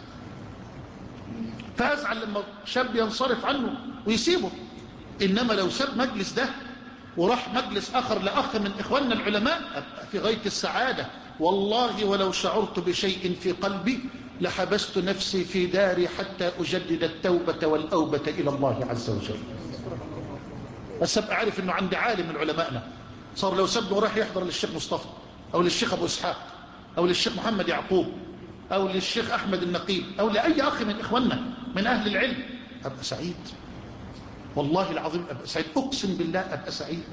Speaker 2: فأزعل لما شاب ينصرف عنه ويسيبه، إنما لو ساب مجلس ده وراح مجلس آخر لأخ من إخواننا العلماء أبقى في غاية السعادة والله. ولو شعرت بشيء في قلبي لحبست نفسي في داري حتى أجدد التوبة والأوبة إلى الله عز وجل. بس أبقى عارف أنه عندي عالم من علمائنا صار لو سبنه وراح يحضر للشيخ مصطفى أو للشيخ أبو إسحاق أو للشيخ محمد يعقوب أو للشيخ أحمد النقيب أو لأي أخ من إخواننا من أهل العلم، أبقى سعيد والله العظيم، أبقى سعيد، أقسم بالله أبقى سعيد.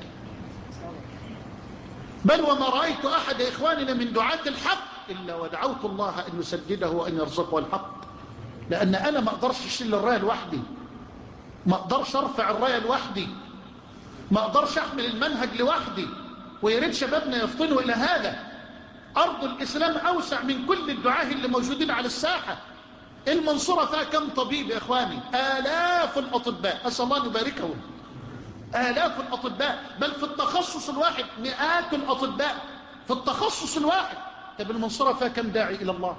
Speaker 2: بل وما رأيت أحد إخواننا من دعاة الحق إلا ودعوت الله أن يسدده وأن يرزقه الحق، لأن أنا ما أقدرش أشيل الراية لوحدي، ما أقدرش أرفع الراية لوحدي، ما أقدرش أحمل المنهج لوحدي. ويريد شبابنا يفطنوا إلى هذا. أرض الإسلام أوسع من كل الدعاة اللي موجودين على الساحة. المنصورة فيها كم طبيب يا إخواني؟ آلاف الأطباء، أسأل الله أن يباركهم. آلاف الأطباء، بل في التخصص الواحد مئات الأطباء في التخصص الواحد. طب المنصورة فيها كم داعي إلى الله؟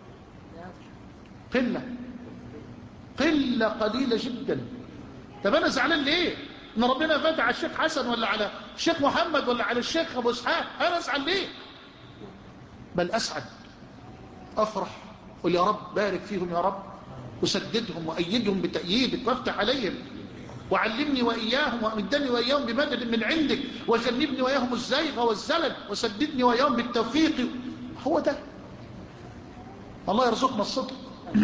Speaker 2: قلة قلة قليلة جدا. طب أنا زعلان ليه؟ إن ربنا فتح على الشيخ حسن ولا على الشيخ محمد ولا على الشيخ أبو إسحاق، أنا أزعل ليه؟ بل أسعد، أفرح، قل يا رب بارك فيهم يا رب، وسددهم وأيدهم بتأييدك وافتح عليهم، وعلمني وإياهم وأمدني وإياهم بمدد من عندك، وجنبني وإياهم الزيغ والزلل، وسددني وإياهم بالتوفيق. هو ده. الله يرزقنا الصدق.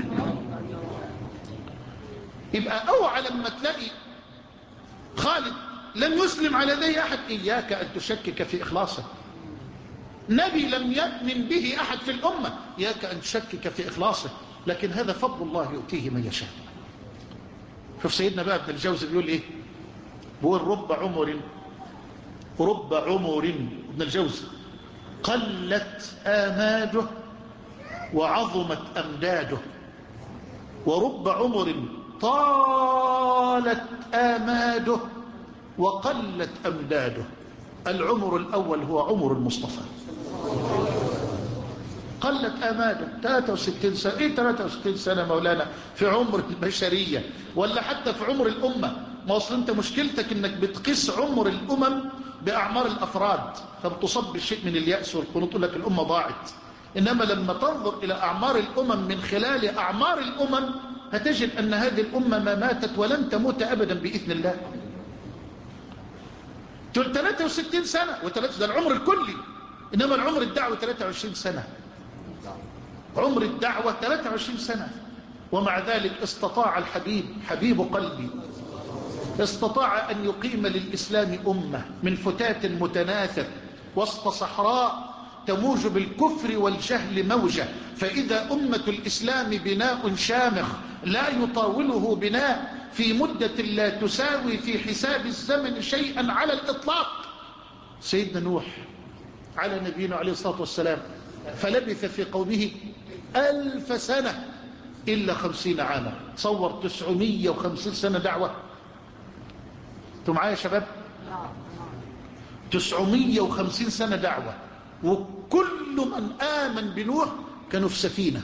Speaker 2: يبقى أوعى لما تلاقي خالد لم يسلم على يدي أحد إياك أن تشكك في إخلاصه. نبي لم يؤمن به أحد في الأمة إياك أن تشكك في إخلاصه، لكن هذا فضل الله يؤتيه من يشاء. شوف سيدنا بقى ابن الجوزي بيقول إيه؟ بيقول رب عمر رب عمر ابن الجوزي قلت آماده وعظمت أمداده، ورب عمر طالت آماده وقلت أمداده. العمر الأول هو عمر المصطفى. قلت آماده ثلاثة وستين سنة. إيه ثلاثة وستين سنة مولانا في عمر البشرية ولا حتى في عمر الأمة؟ ما أصل أنت مشكلتك أنك بتقيس عمر الأمم بأعمار الأفراد، فبتصب بالشيء من اليأس والقنوط، تقول لك الأمة ضاعت. إنما لما تنظر إلى أعمار الأمم من خلال أعمار الأمم هتجد أن هذه الأمة ما ماتت ولن تموت أبدا بإذن الله. ثلاثة وستين سنة، وثلاثة ده العمر الكلي، إنما العمر الدعوة ثلاثة وعشرين سنة. عمر الدعوة ثلاثة وعشرين سنة، ومع ذلك استطاع الحبيب حبيب قلبي استطاع أن يقيم للإسلام أمة من فتات متناثر وسط صحراء تموج بالكفر والجهل موجة. فإذا أمة الإسلام بناء شامخ لا يطاوله بناء في مدة لا تساوي في حساب الزمن شيئا على الإطلاق سيدنا نوح على نبينا عليه الصلاة والسلام، فلبث في قومه ألف سنة إلا خمسين عاما. تصور تسعمية وخمسين سنة دعوة. انتوا معايا يا شباب؟ تسعمية وخمسين سنة دعوة، وكل من آمن بنوح كانوا في سفينة.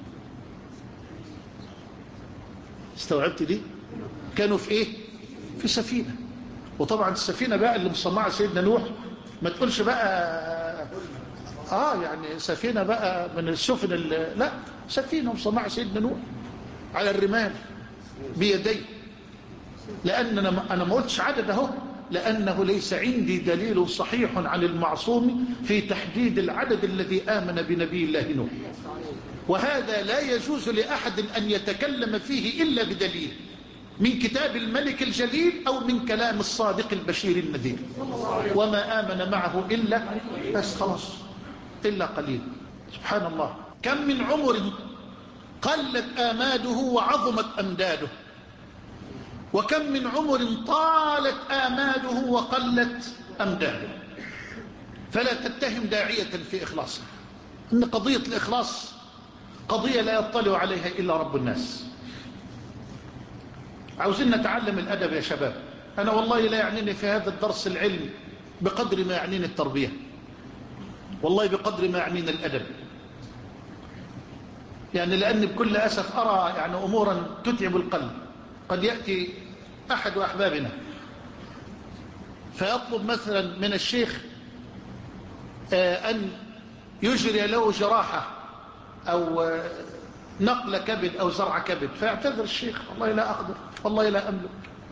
Speaker 2: استوعبت دي؟ كانوا في ايه؟ في سفينة. وطبعا السفينة بقى اللي مصنعة سيدنا نوح ما تقولش بقى اه يعني سفينة بقى من السفن، لا، سفينة مصنعة سيدنا نوح على الرمال بيديه. لأن أنا أنا ما قلتش عدد اهو، لأنه ليس عندي دليل صحيح عن المعصوم في تحديد العدد الذي آمن بنبي الله نوح، وهذا لا يجوز لأحد أن يتكلم فيه إلا بدليل من كتاب الملك الجليل أو من كلام الصادق البشير النذير. وما آمن معه إلا بس خلاص إلا قليل. سبحان الله، كم من عمر قلت آماده وعظمت أمداده، وكم من عمر طالت آماده وقلت أمداده. فلا تتهم داعية في إخلاصه، إن قضية الإخلاص قضية لا يطلع عليها إلا رب الناس. عاوزين نتعلم الأدب يا شباب. أنا والله لا يعنيني في هذا الدرس العلم بقدر ما يعنيني التربية، والله بقدر ما يعنيني الأدب. يعني لأني بكل أسف أرى يعني أمورا تتعب القلب. قد يأتي أحد أحبابنا فيطلب مثلا من الشيخ أن يجري له جراحة أو نقل كبد أو زرع كبد، فيعتذر الشيخ والله لا أقدر، والله لا أملك.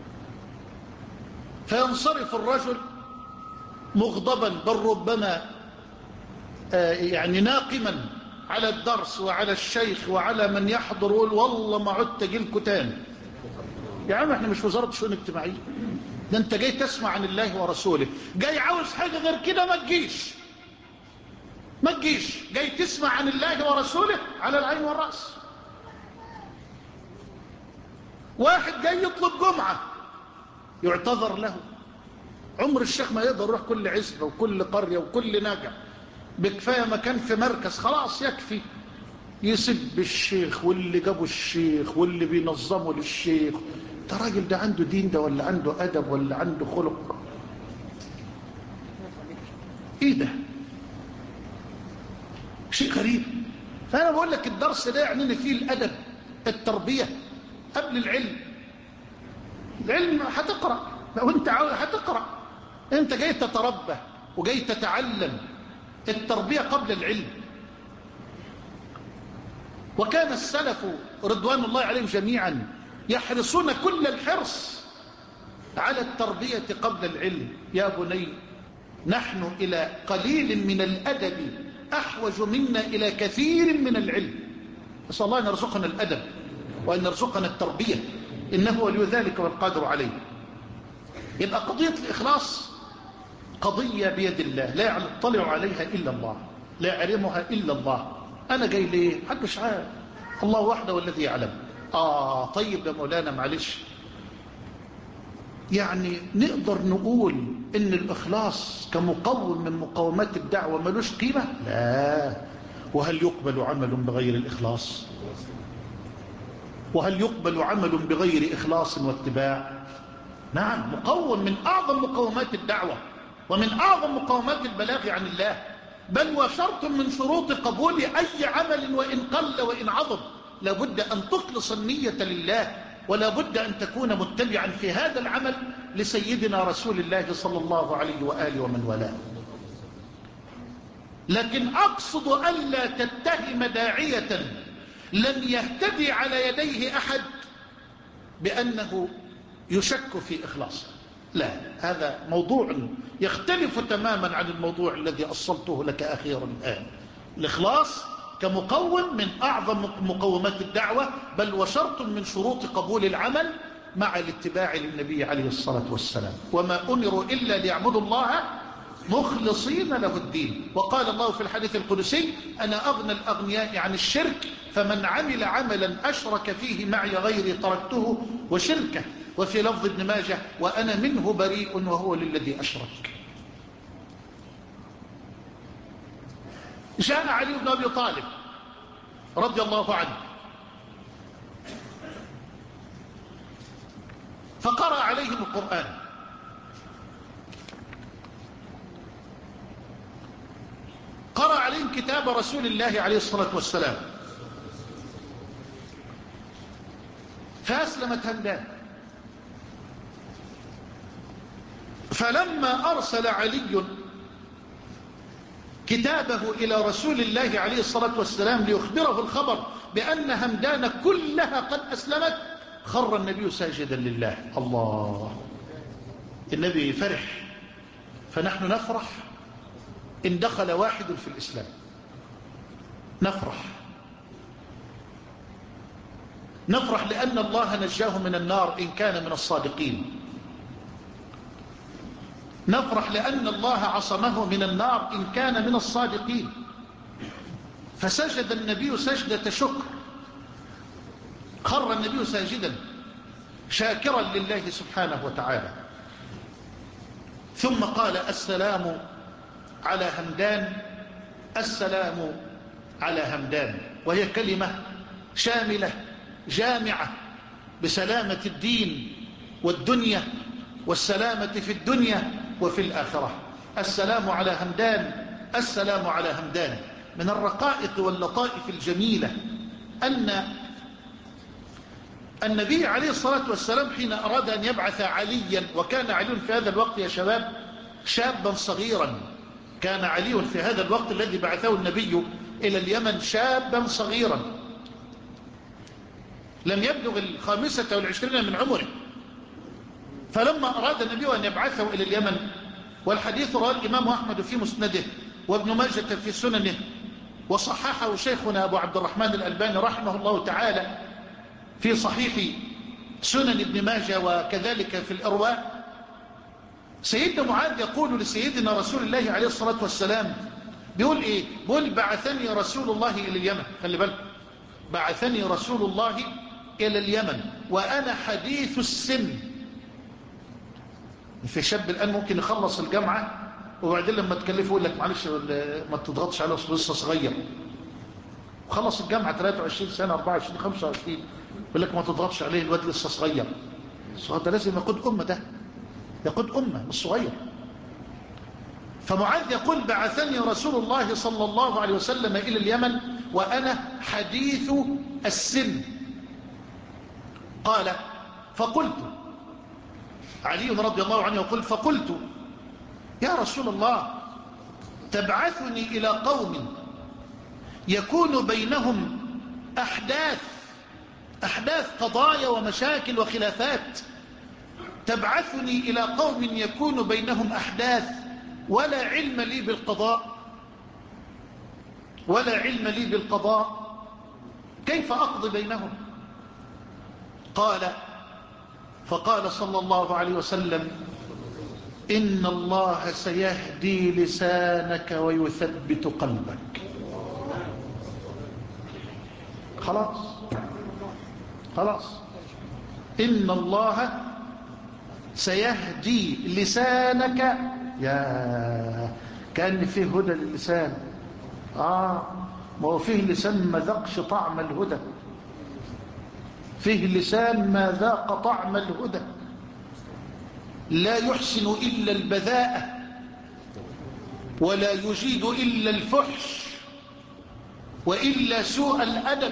Speaker 2: فينصرف الرجل مغضبا بل ربما يعني ناقما على الدرس وعلى الشيخ وعلى من يحضر، يقول والله ما عدت أجيلكوا تاني. يا عم احنا مش وزارة شؤون اجتماعية، ده انت جاي تسمع عن الله ورسوله، جاي عاوز حاجة غير كده ما تجيش ما تجيش. جاي تسمع عن الله ورسوله على العين والرأس. واحد جاي يطلب جمعة يعتذر له. عمر الشيخ ما يقدر يروح كل عزبة وكل قرية وكل ناجع، بكفاية مكان في مركز خلاص يكفي. يسب الشيخ واللي جابوا الشيخ واللي بينظموا للشيخ. ده راجل ده عنده دين ده ولا عنده أدب ولا عنده خلق؟ ايه ده؟ شيء غريب. فأنا بقول لك الدرس ده يعنيني فيه الأدب، التربية قبل العلم. العلم هتقرأ لو انت عاوز هتقرأ، انت جاي تتربى وجاي تتعلم. التربية قبل العلم. وكان السلف رضوان الله عليهم جميعا يحرصون كل الحرص على التربية قبل العلم. يا بني نحن إلى قليل من الأدب أحوج منا إلى كثير من العلم. نسأل الله أن يرزقنا الأدب وأن يرزقنا التربية، إنه ولي ذلك والقادر عليه. يبقى قضية الإخلاص قضية بيد الله، لا يطلع عليها إلا الله، لا يعلمها إلا الله. أنا جاي ليه؟ حد مش عارف، الله وحده والذي يعلم. آه طيب يا مولانا معلش، يعني نقدر نقول إن الإخلاص كمقوم من مقومات الدعوة ملوش قيمة؟ لا. وهل يقبل عمل بغير الإخلاص؟ وهل يقبل عمل بغير إخلاص واتباع؟ نعم، مقوم من أعظم مقومات الدعوة ومن أعظم مقومات البلاغ عن الله، بل وشرط من شروط قبول أي عمل وإن قل وإن عظم. لابد أن تخلص النية لله، ولا بد أن تكون متبعا في هذا العمل لسيدنا رسول الله صلى الله عليه وآله ومن والاه. لكن أقصد ألا تتهم داعية لن يهتدي على يديه أحد بأنه يشك في إخلاصه. لا، هذا موضوع يختلف تماما عن الموضوع الذي أصلته لك أخيرا الآن. الإخلاص كمقوم من أعظم مقومات الدعوة، بل وشرط من شروط قبول العمل مع الاتباع للنبي عليه الصلاة والسلام. وما أمروا إلا ليعبدوا الله مخلصين له الدين. وقال الله في الحديث القدسي: أنا أغنى الأغنياء عن الشرك، فمن عمل عملا أشرك فيه معي غيري تركته وشركه. وفي لفظ ابن ماجه: وأنا منه بريء وهو للذي أشرك. جاء علي بن أبي طالب رضي الله عنه فقرأ عليهم القرآن، قرأ عليهم كتاب رسول الله عليه الصلاة والسلام، فأسلمت همدان. فلما أرسل علي كتابه إلى رسول الله عليه الصلاة والسلام ليخبره الخبر بأن همدان كلها قد أسلمت، خر النبي ساجدا لله. الله، النبي فرح، فنحن نفرح إن دخل واحد في الإسلام، نفرح نفرح لأن الله نجاه من النار إن كان من الصادقين، نفرح لأن الله عصمه من النار إن كان من الصادقين. فسجد النبي سجدة شكر، خر النبي ساجدا شاكرا لله سبحانه وتعالى، ثم قال: السلام على همدان، السلام على همدان. وهي كلمة شاملة جامعة بسلامة الدين والدنيا والسلامة في الدنيا وفي الآخرة. السلام على همدان، السلام على همدان. من الرقائق واللطائف الجميلة أن النبي عليه الصلاة والسلام حين أراد أن يبعث عليا، وكان علي في هذا الوقت يا شباب شابا صغيرا، كان علي في هذا الوقت الذي بعثه النبي إلى اليمن شابا صغيرا، لم يبلغ الخامسة والعشرين من عمره. فلما أراد النبي أن يبعثه إلى اليمن، والحديث رواه الإمام أحمد في مسنده وابن ماجة في سننه، وصححه شيخنا أبو عبد الرحمن الألباني رحمه الله تعالى في صحيح سنن ابن ماجة وكذلك في الإرواء. سيدنا معاذ يقول لسيدنا رسول الله عليه الصلاة والسلام، بيقول إيه؟ بيقول: بعثني رسول الله إلى اليمن. خلي بالك، بعثني رسول الله إلى اليمن وأنا حديث السن. في شاب الآن ممكن يخلص الجامعة وبعدين لما تكلفه يقول لك: معلش ما تضغطش عليه، لسه صغير. وخلص الجامعة ثلاثة وعشرين سنة، أربعة وعشرين، خمسة وعشرين، يقول لك ما تضغطش عليه، الواد لسه صغير. الصغير ده لازم يقود أمة، ده يقود أمة مش صغير. فمعاذ يقول: بعثني رسول الله صلى الله عليه وسلم إلى اليمن وأنا حديث السن. قال: فقلت، علي رضي الله عنه يقول: فقلت يا رسول الله، تبعثني إلى قوم يكون بينهم أحداث أحداث قضايا ومشاكل وخلافات، تبعثني إلى قوم يكون بينهم أحداث ولا علم لي بالقضاء ولا علم لي بالقضاء كيف أقضي بينهم؟ قال فقال صلى الله عليه وسلم: إن الله سيهدي لسانك ويثبت قلبك. خلاص خلاص إن الله سيهدي لسانك. يا كان فيه هدى للسان. آه ما هو فيه لسان ما ذاقش طعم الهدى، فيه لسان ما ذاق طعم الهدى، لا يحسن إلا البذاءة ولا يجيد إلا الفحش وإلا سوء الأدب.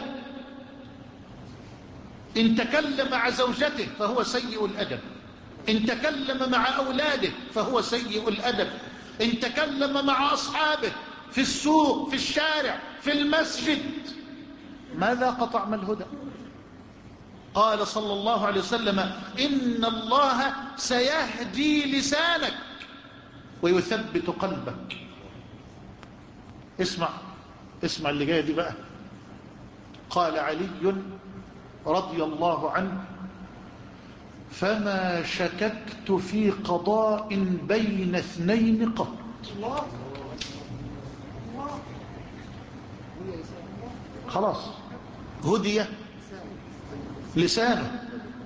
Speaker 2: إن تكلم مع زوجته فهو سيء الأدب، إن تكلم مع أولاده فهو سيء الأدب، إن تكلم مع أصحابه في السوق، في الشارع، في المسجد، ماذا قطع ما الهدى؟ قال صلى الله عليه وسلم إن الله سيهدي لسانك ويثبت قلبك. اسمع اسمع اللي جايه دي بقى. قال علي رضي الله عنه فما شككت في قضاء بين اثنين قط. خلاص هدي لسانه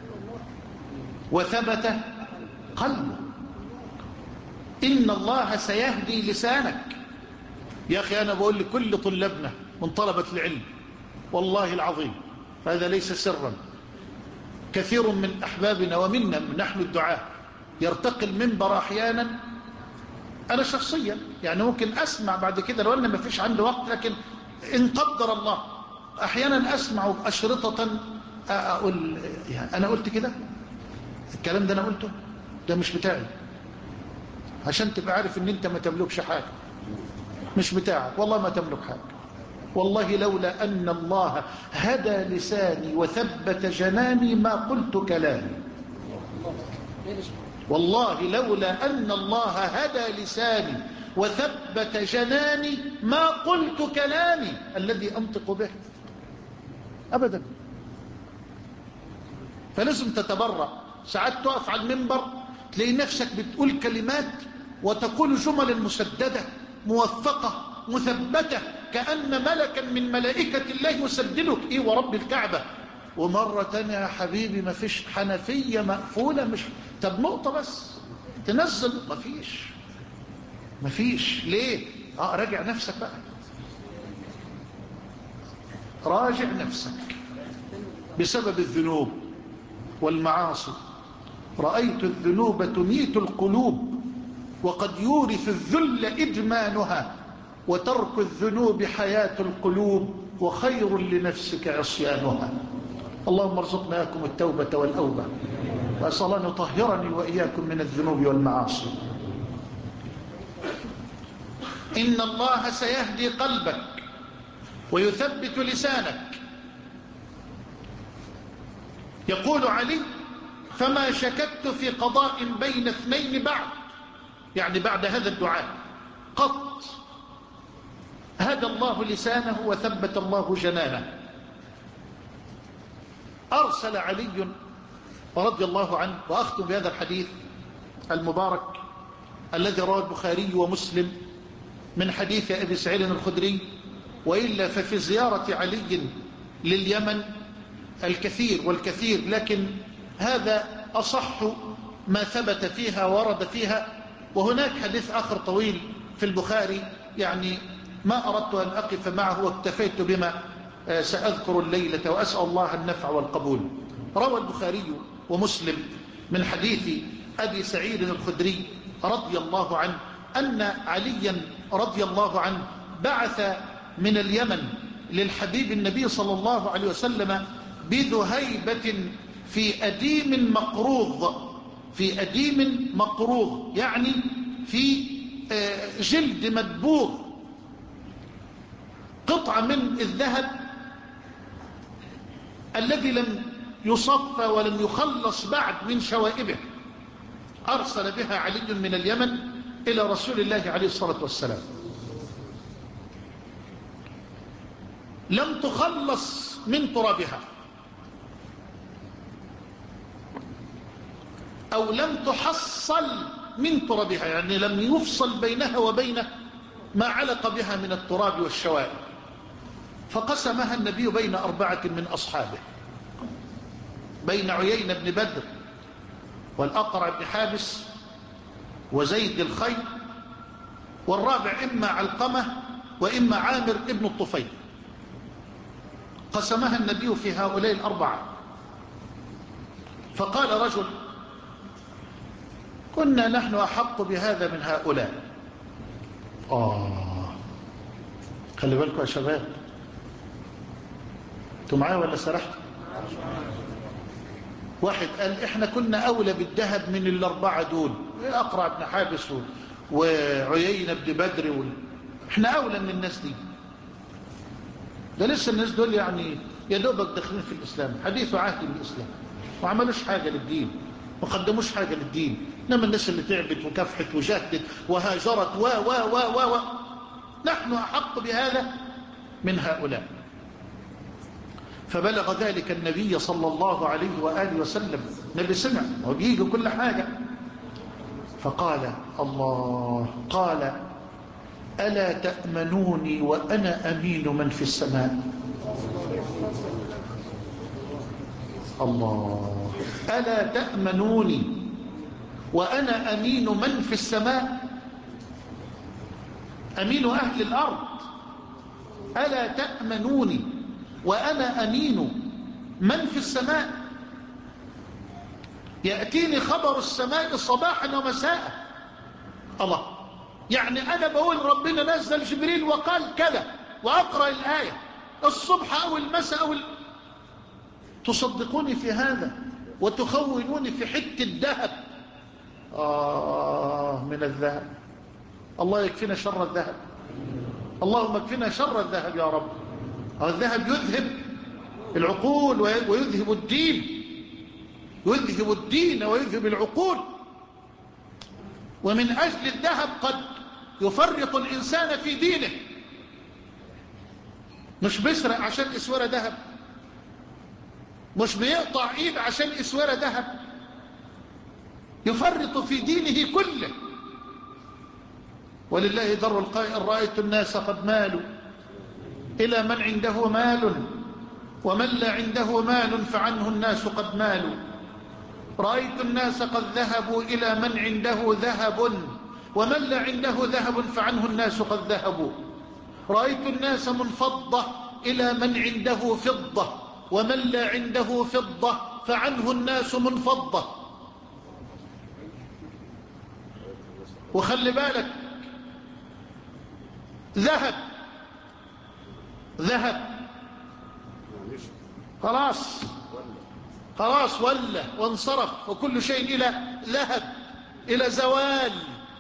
Speaker 2: وثبت قلبه. إن الله سيهدي لسانك. يا أخي أنا بقول لكل طلابنا من طلبة العلم والله العظيم هذا ليس سرا، كثير من أحبابنا ومنا نحن الدعاة يرتقي المنبر أحيانا. أنا شخصيا يعني ممكن أسمع بعد كده لو أنا ما فيش عندي وقت، لكن إن قدر الله أحيانا أسمع أشرطة أقول يعني أنا قلت كده، الكلام ده أنا قلته، ده مش بتاعي، عشان تبقى عارف إن أنت ما تملكش حاجة، مش بتاعك والله ما تملك حاجة. والله لولا أن الله هدى لساني وثبت جناني ما قلت كلامي. والله لولا أن الله هدى لساني وثبت جناني ما قلت كلامي الذي أنطق به أبدا. فلازم تتبرأ. ساعات تقف على المنبر تلاقي نفسك بتقول كلمات وتقول جمل مسددة موثقة مثبتة كأن ملكا من ملائكة الله يسدلك. إيه ورب الكعبة. ومرة تانية يا حبيبي ما فيش حنفية مقفولة، مش طب نقطة بس تنزل، ما فيش ما فيش ليه؟ اه راجع نفسك بقى، راجع نفسك بسبب الذنوب والمعاصي. رأيت الذنوب تميت القلوب وقد يورث الذل إدمانها، وترك الذنوب حياة القلوب وخير لنفسك عصيانها. اللهم ارزقنا إياكم التوبة والأوبة، وأسأل أن يطهرني وإياكم من الذنوب والمعاصي. إن الله سيهدي قلبك ويثبت لسانك. يقول علي فما شككت في قضاء بين اثنين بعد، يعني بعد هذا الدعاء قط هدى الله لسانه وثبت الله جنانه. أرسل علي رضي الله عنه، وأختم بهذا الحديث المبارك الذي رواه البخاري ومسلم من حديث أبي سعيد الخدري، وإلا ففي زيارة علي لليمن الكثير والكثير، لكن هذا أصح ما ثبت فيها ورد فيها. وهناك حديث آخر طويل في البخاري يعني ما أردت أن أقف معه واكتفيت بما سأذكر الليلة، وأسأل الله النفع والقبول. روى البخاري ومسلم من حديث أبي سعيد الخدري رضي الله عنه أن عليا رضي الله عنه بعث من اليمن للحبيب النبي صلى الله عليه وسلم بذهيبة في أديم مقروض، في أديم مقروض يعني في جلد مدبوغ، قطعة من الذهب الذي لم يصفى ولم يخلص بعد من شوائبه. أرسل بها علي من اليمن إلى رسول الله عليه الصلاة والسلام. لم تخلص من ترابها أو لم تحصل من ترابها، يعني لم يفصل بينها وبين ما علق بها من التراب والشوائب. فقسمها النبي بين أربعة من أصحابه، بين عيينة بن بدر والأقرع بن حابس وزيد الخير، والرابع إما علقمة وإما عامر ابن الطفيل. قسمها النبي في هؤلاء الأربعة. فقال رجل كنا نحن أحق بهذا من هؤلاء. آه خلي بالكم يا شباب، انتوا معايا ولا سرحت؟ واحد قال احنا كنا أولى بالذهب من الأربعة دول، أقرع بن حابس وعيينة بن بدر وال... احنا أولى من الناس دي. ده لسه الناس دول يعني يا دوبك داخلين في الإسلام، حديث عهد بالإسلام، ما عملوش حاجة للدين، ما قدموش حاجة للدين. إنما الناس اللي تعبت وكفحت وجهدت وهاجرت و و و و و نحن أحق بهذا من هؤلاء. فبلغ ذلك النبي صلى الله عليه وآله وسلم. النبي سمع وبيجي كل حاجة، فقال الله قال ألا تأمنوني وأنا أمين من في السماء. الله، ألا تأمنوني وأنا أمين من في السماء، أمين أهل الأرض. ألا تأمنوني وأنا أمين من في السماء، يأتيني خبر السماء صباحا ومساء. الله، يعني أنا بقول ربنا نزل جبريل وقال كذا وأقرأ الآية الصبح أو المساء أو ال... تصدقوني في هذا وتخونوني في حتة الذهب. آه من الذهب، الله يكفينا شر الذهب، اللهم اكفينا شر الذهب يا رب. الذهب يذهب العقول ويذهب الدين، يذهب الدين ويذهب العقول. ومن أجل الذهب قد يفرط الإنسان في دينه، مش بيسرق عشان إسورة ذهب، مش بيقطع إيد عشان إسورة ذهب، يفرط في دينه كله. ولله در القائل رأيت الناس قد مالوا إلى من عنده مال ومن لا عنده مال فعنه الناس قد مالوا. رأيت الناس قد ذهبوا إلى من عنده ذهب ومن لا عنده ذهب فعنه الناس قد ذهبوا. رأيت الناس من فضة إلى من عنده فضة ومن لا عنده فضة فعنه الناس من فضة. وخلي بالك، ذهب ذهب خلاص خلاص ولا وانصرف، وكل شيء إلى ذهب، إلى زوال.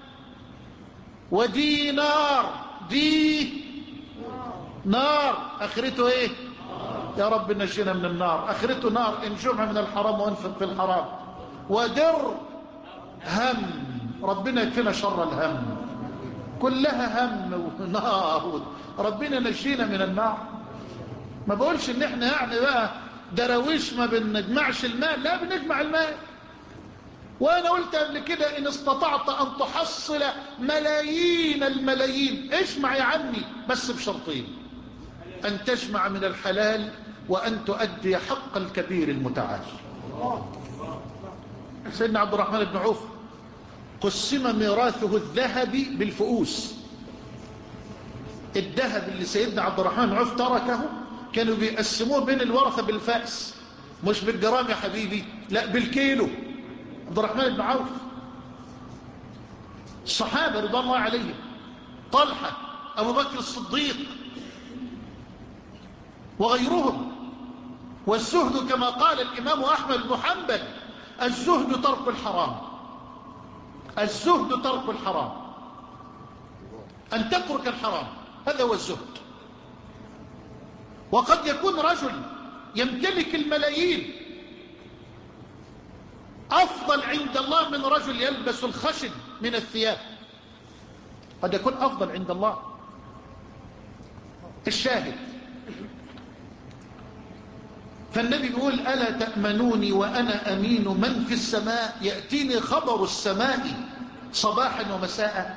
Speaker 2: ودينار، دي نار، آخرته إيه؟ يا رب نجينا من النار، آخرته نار إن جمع من الحرام وانفق في الحرام. ودر هم، ربنا يكفينا شر الهم، كلها هم ونار، ربنا نجينا من النار. ما بقولش ان احنا يعني بقى درويش ما بنجمعش المال، لا بنجمع المال. وانا قلت قبل كده ان استطعت ان تحصل ملايين الملايين اجمع يا عمي، بس بشرطين: ان تجمع من الحلال وان تؤدي حق الكبير المتعال. سيدنا عبد الرحمن بن عوف قسم ميراثه الذهبي بالفؤوس. الذهب اللي سيدنا عبد الرحمن بن عوف تركه كانوا بيقسموه بين الورثة بالفأس، مش بالجرام يا حبيبي، لا بالكيلو. عبد الرحمن بن عوف، الصحابة رضوان الله عليهم، طلحة، أبو بكر الصديق وغيرهم. والزهد كما قال الإمام أحمد بن حنبل: الزهد ترك الحرام، الزهد ترك الحرام، أن تترك الحرام، هذا هو الزهد. وقد يكون رجل يمتلك الملايين أفضل عند الله من رجل يلبس الخشن من الثياب، قد يكون أفضل عند الله. الشاهد، فالنبي يقول: ألا تأمنوني وأنا أمين من في السماء، يأتيني خبر السماء صباحا ومساء.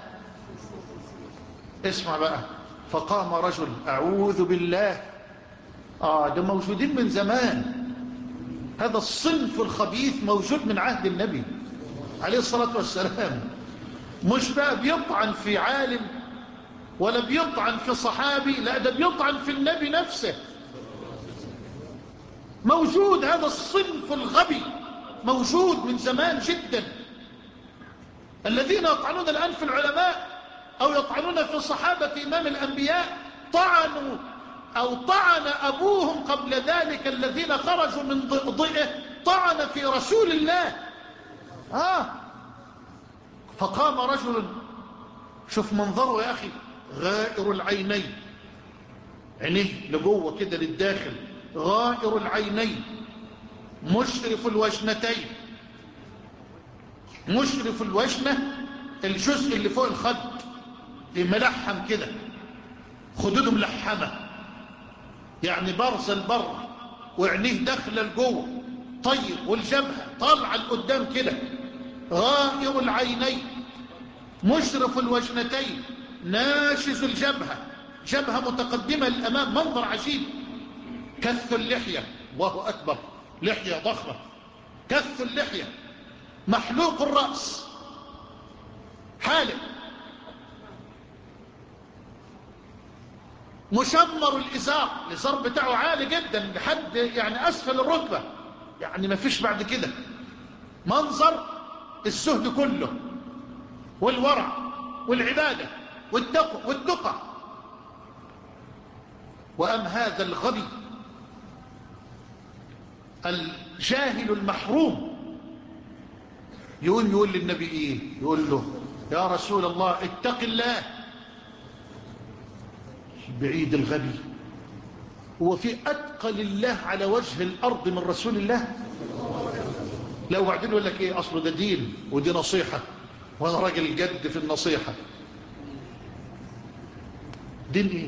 Speaker 2: اسمع بقى، فقام رجل، أعوذ بالله، آه ده موجودين من زمان، هذا الصنف الخبيث موجود من عهد النبي عليه الصلاة والسلام. مش بقى بيطعن في عالم ولا بيطعن في صحابي، لا ده بيطعن في النبي نفسه. موجود هذا الصنف الغبي، موجود من زمان جدا. الذين يطعنون الآن في العلماء أو يطعنون في صحابة إمام الأنبياء طعنوا أو طعن أبوهم قبل ذلك الذين خرجوا من ضئضئه، طعن في رسول الله. آه فقام رجل، شوف منظره يا أخي، غائر العينين، عينيه لجوه كده للداخل، غائر العينين، مشرف الوجنتين. مشرف الوجنة الجزء اللي فوق الخد ملحم كده، خدوده ملحمة، يعني برز البر وعينيه داخله لجوه. طيب والجبهة طالعة لقدام كده، غائر العينين، مشرف الوجنتين، ناشز الجبهة، جبهة متقدمة للأمام، منظر عجيب. كث اللحية، الله أكبر، لحية ضخمة، كث اللحية، محلوق الرأس، حالق، مشمر الإزار، الإزار بتاعه عالي جدا لحد يعني أسفل الركبة، يعني ما فيش بعد كده. منظر الزهد كله والورع والعبادة والتقوى والتقى. وأم هذا الغبي الجاهل المحروم يقول يقول للنبي إيه؟ يقول له يا رسول الله اتق الله. بعيد الغبي، هو في أتقى لله على وجه الأرض من رسول الله؟ لو بعدين يقول لك إيه أصله ده دين ودي نصيحة وأنا راجل جد في النصيحة. دين إيه؟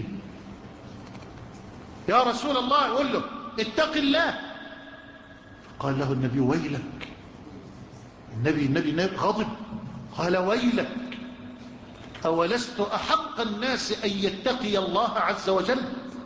Speaker 2: يا رسول الله يقول له اتق الله. قال له النبي ويلك. النبي النبي غضب، قال ويلك، أولست أحق الناس أن يتقي الله عز وجل؟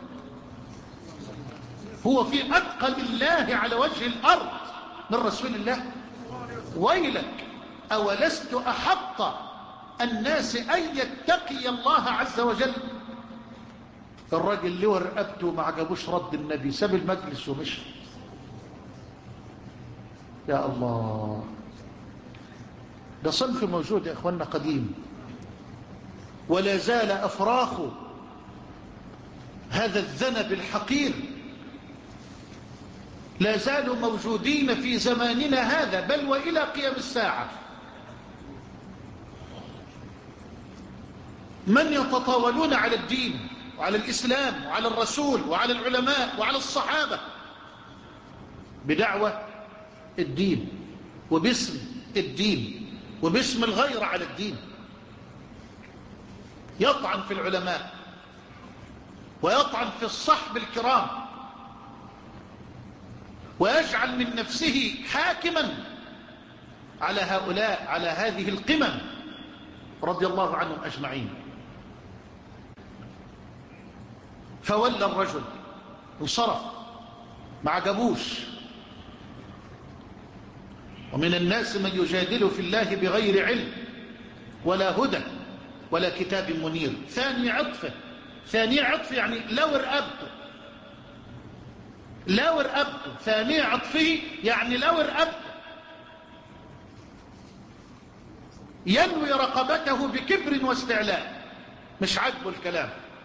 Speaker 2: هو في أتقى لله على وجه الأرض من رسول الله؟ ويلك، أولست أحق الناس أن يتقي الله عز وجل؟ الراجل لو رقبته ما عجبوش رد النبي، ساب المجلس ومشي. يا الله، ده صنف موجود يا اخوانا قديم، ولا زال افراخ هذا الذنب الحقير لا زالوا موجودين في زماننا هذا، بل والى قيام الساعه. من يتطاولون على الدين وعلى الإسلام وعلى الرسول وعلى العلماء وعلى الصحابة بدعوة الدين وباسم الدين وباسم الغير على الدين، يطعن في العلماء ويطعن في الصحب الكرام ويجعل من نفسه حاكما على هؤلاء، على هذه القمم رضي الله عنهم أجمعين. فولى الرجل انصرف، ما عجبوش. ومن الناس من يجادل في الله بغير علم ولا هدى ولا كتاب منير. ثاني عطفه، ثاني عطفه يعني لو رقبته، لو رقبته، ثاني عطفه يعني لو رقبته، ينوي رقبته بكبر واستعلاء، مش عاجبه الكلام.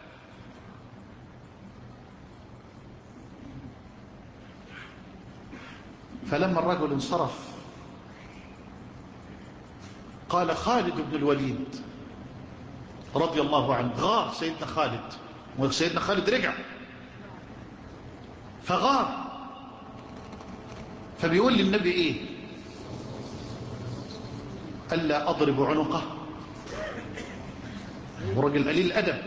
Speaker 2: فلما الرجل انصرف قال خالد بن الوليد رضي الله عنه، غار سيدنا خالد، وسيدنا خالد رجع فغار، فبيقول للنبي ايه؟ ألا أضرب عنقه؟ ورجل قليل الأدب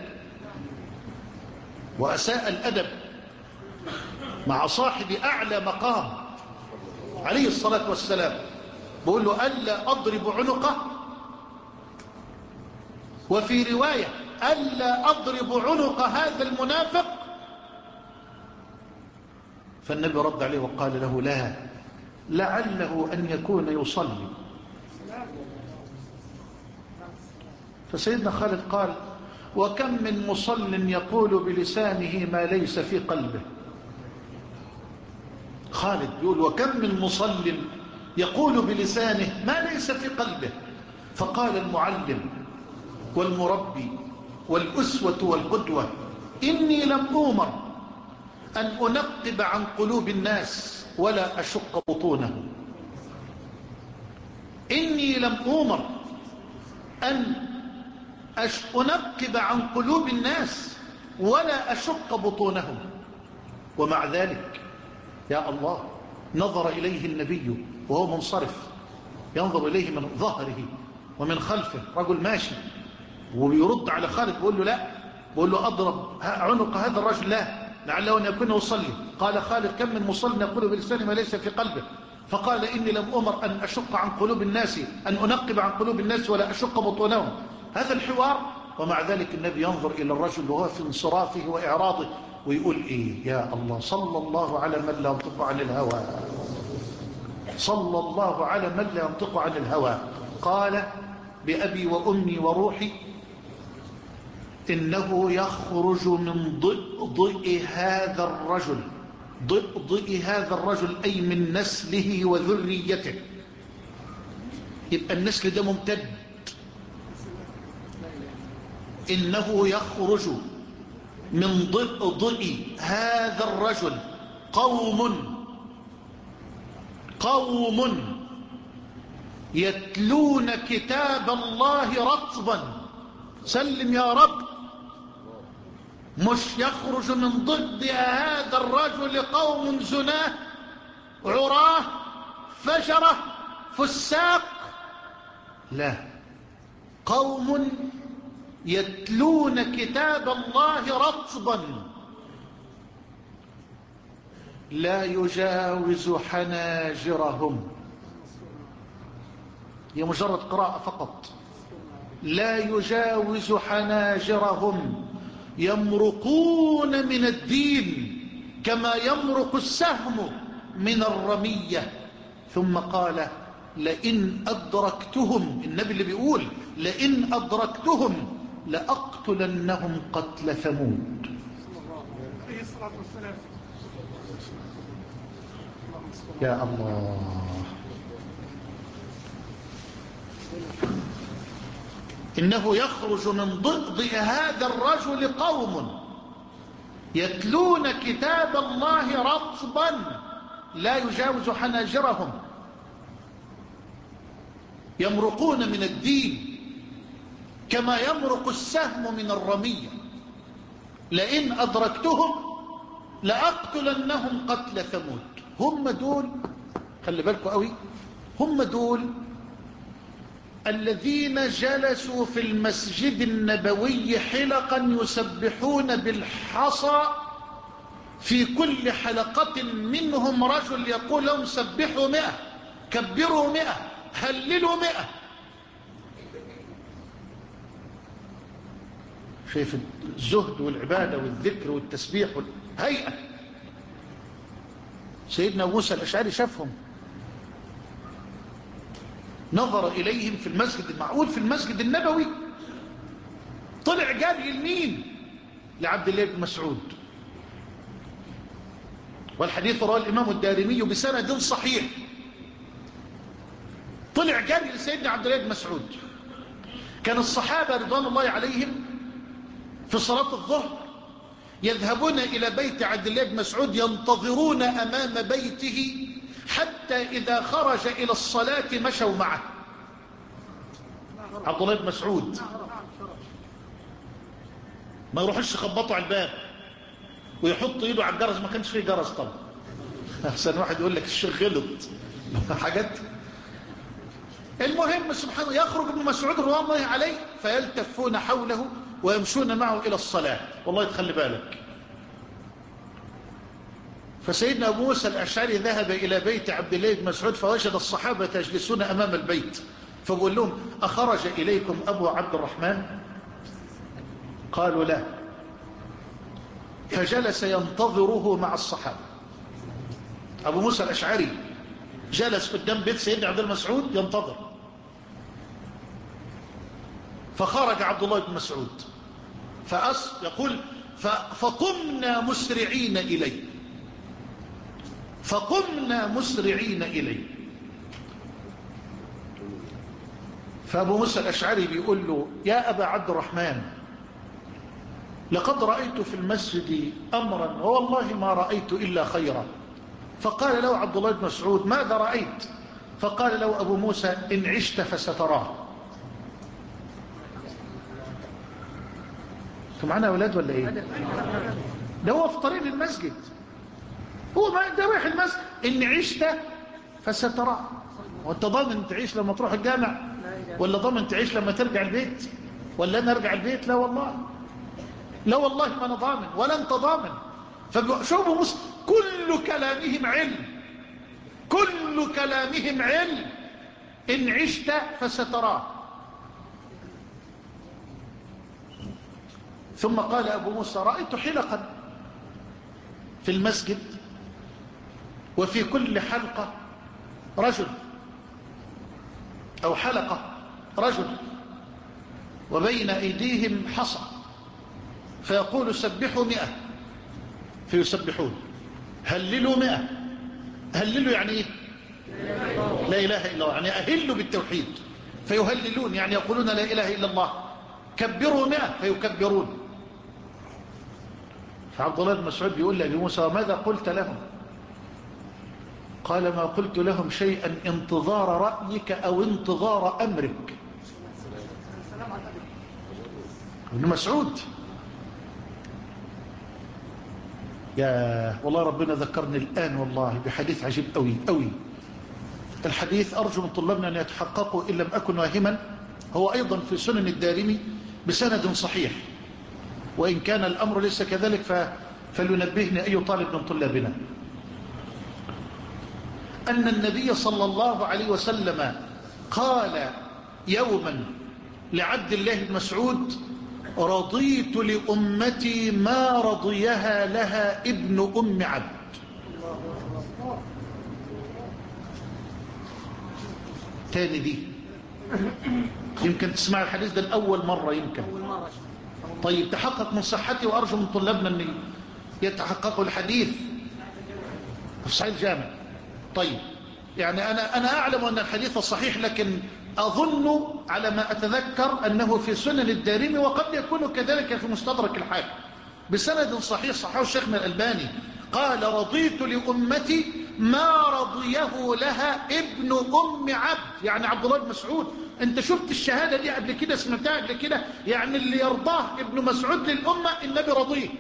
Speaker 2: وأساء الأدب مع صاحب أعلى مقام عليه الصلاة والسلام، بيقول له ألا أضرب عنقه. وفي رواية ألا أضرب عنق هذا المنافق. فالنبي رد عليه وقال له لا، لعله أن يكون يصلي. فسيدنا خالد قال وكم من مصل يقول بلسانه ما ليس في قلبه. خالد يقول وكم من مصل يقول بلسانه ما ليس في قلبه. فقال المعلم والمربي والأسوة والقدوة إني لم أؤمر أن أنقب عن قلوب الناس ولا أشق بطونهم. إني لم أؤمر أن أنقب عن قلوب الناس ولا أشق بطونهم. ومع ذلك يا الله نظر إليه النبي وهو منصرف، ينظر إليه من ظهره ومن خلفه، رجل ماشي وبيرد على خالد بيقول له لا، بيقول له أضرب عنق هذا الرجل، لا لعله أن يكون يصلي. قال خالد كم من مصل يقول بلسانه ما ليس في قلبه. فقال إني لم أمر أن أشق عن قلوب الناس، أن أنقب عن قلوب الناس ولا أشق بطونهم. هذا الحوار، ومع ذلك النبي ينظر إلى الرجل وهو في انصرافه وإعراضه ويقول إيه يا الله، صلى الله على من لا ينطق عن الهوى، صلى الله على من لا ينطق عن الهوى. قال بأبي وأمي وروحي إنه يخرج من ضئضئ هذا الرجل، ضئضئ هذا الرجل أي من نسله وذريته. يبقى النسل ده ممتد. إنه يخرج من ضئضئ هذا الرجل قوم قوم يتلون كتاب الله رطبا. سلم يا رب. مش يخرج من ضد هذا الرجل قوم زناه عراه فجره فساق، لا، قوم يتلون كتاب الله رطبا لا يجاوز حناجرهم. هي مجرد قراءة فقط. لا يجاوز حناجرهم، يمرقون من الدين كما يمرق السهم من الرمية. ثم قال لئن أدركتهم، النبي اللي بيقول لئن أدركتهم لأقتلنهم قتل ثمود. يا الله. إنه يخرج من ضئضئ هذا الرجل قوم يتلون كتاب الله رطبا لا يجاوز حناجرهم، يمرقون من الدين كما يمرق السهم من الرمية. لئن أدركتهم لأقتلنهم قتل ثمود. هم دول، خلي بالكم قوي، هم دول الذين جلسوا في المسجد النبوي حلقا يسبحون بالحصى، في كل حلقة منهم رجل يقول لهم سبحوا مئة، كبروا مئة، هللوا مئة. شايف الزهد والعبادة والذكر والتسبيح والهيئة. سيدنا موسى الأشعري شافهم، نظر إليهم في المسجد المعقول في المسجد النبوي، طلع جاري لمين؟ لعبد الله بن مسعود، والحديث رواه الإمام الدارمي بسند صحيح. طلع جاري لسيدنا عبد الله بن مسعود. كان الصحابة رضوان الله عليهم في صلاة الظهر يذهبون إلى بيت عبد الله بن مسعود، ينتظرون أمام بيته حتى إذا خرج إلى الصلاة مشوا معه. عبد الله بن مسعود ما يروحش يخبطوا على الباب ويحط ايده على الجرس، ما كانش فيه جرس طبعا، احسن واحد يقول لك الشيخ غلط حاجات. المهم سبحان الله، يخرج ابن مسعود رضوان الله عليه فيلتفون حوله ويمشون معه إلى الصلاة. والله تخلي بالك. فسيدنا أبو موسى الأشعري ذهب إلى بيت عبد الله بن مسعود فوجد الصحابة يجلسون أمام البيت، فقال لهم أخرج إليكم أبو عبد الرحمن؟ قالوا لا. فجلس ينتظره مع الصحابة. أبو موسى الأشعري جلس قدام بيت سيدنا عبد الله بن مسعود ينتظر. فخرج عبد الله بن مسعود فأس يقول فقمنا مسرعين إليه، فقمنا مسرعين إليه. فأبو موسى الأشعري بيقول له يا أبا عبد الرحمن، لقد رأيت في المسجد أمرا والله ما رأيت إلا خيرا. فقال له عبد الله بن مسعود ماذا رأيت؟ فقال له أبو موسى إن عشت فستراه. انتوا معانا يا اولاد ولا ايه؟ ده هو في طريق المسجد، هو ما ده رايح المسجد. ان عشت فستراه. وانت ضامن تعيش لما تروح الجامع؟ ولا ضامن تعيش لما ترجع البيت؟ ولا انا ارجع البيت؟ لا والله، لا والله ما انا ضامن ولا انت ضامن. فشوفوا كل كلامهم علم، كل كلامهم علم. ان عشت فستراه. ثم قال ابو موسى: رايت حلقا في المسجد، وفي كل حلقه رجل، او حلقه رجل، وبين ايديهم حصى، فيقول: سبحوا مئة، فيسبحون. هللوا مئة. هللوا يعني ايه؟ لا اله الا الله، يعني اهلوا بالتوحيد فيهللون، يعني يقولون لا اله الا الله. كبروا مئة فيكبرون. فعبد الله بن مسعود بيقول لأبي موسى: ماذا قلت لهم؟ قال: ما قلت لهم شيئا انتظار رأيك أو انتظار أمرك. ابن مسعود، يا والله ربنا ذكرني الآن والله بحديث عجيب قوي قوي. الحديث أرجو من طلابنا أن يتحققوا إن لم أكن واهما. هو أيضا في سنن الدارمي بسند صحيح، وإن كان الأمر ليس كذلك ف... فلينبهني أي طالب من طلابنا أن النبي صلى الله عليه وسلم قال يوما لعبد الله بن مسعود: رضيت لأمتي ما رضيها لها ابن أم عبد. تاني دي يمكن تسمع الحديث ده الأول مرة يمكن. طيب تحقق من صحتي، وأرجو من طلابنا أن يتحققوا الحديث في صحيح الجامع. طيب يعني أنا, أنا أعلم أن الحديث صحيح، لكن أظن على ما أتذكر أنه في سنن الدارمي، وقد يكون كذلك في مستدرك الحاكم بسند صحيح صححه الشيخنا الألباني. قال: رضيت لأمتي ما رضيه لها ابن أم عبد، يعني عبد الله بن مسعود. انت شفت الشهادة دي قبل كده؟ سمعتها قبل كده؟ يعني اللي يرضاه ابن مسعود للأمة النبي رضيه.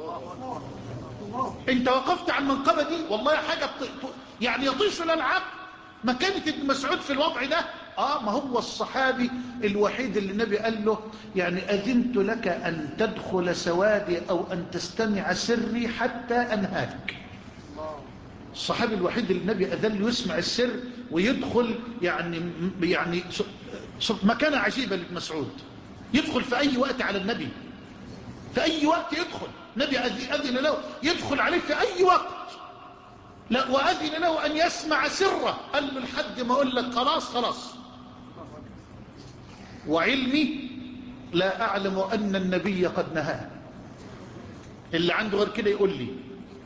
Speaker 2: انت وقفت على المنقبة دي والله حاجة يعني يطيش للعقل. ما كانت ابن مسعود في الوضع ده؟ اه ما هو الصحابي الوحيد اللي النبي قال له يعني أذنت لك أن تدخل سوادي أو أن تستمع سري حتى أنهاك. الصحابي الوحيد اللي النبي أذن له يسمع السر ويدخل، يعني يعني مكانة عجيبة لابن مسعود. يدخل في أي وقت على النبي، في أي وقت يدخل النبي أذن له يدخل عليه في أي وقت. لا، وأذن له أن يسمع سره، قال له لحد ما أقول لك خلاص خلاص. وعلمي لا أعلم أن النبي قد نهاه. اللي عنده غير كده يقول لي.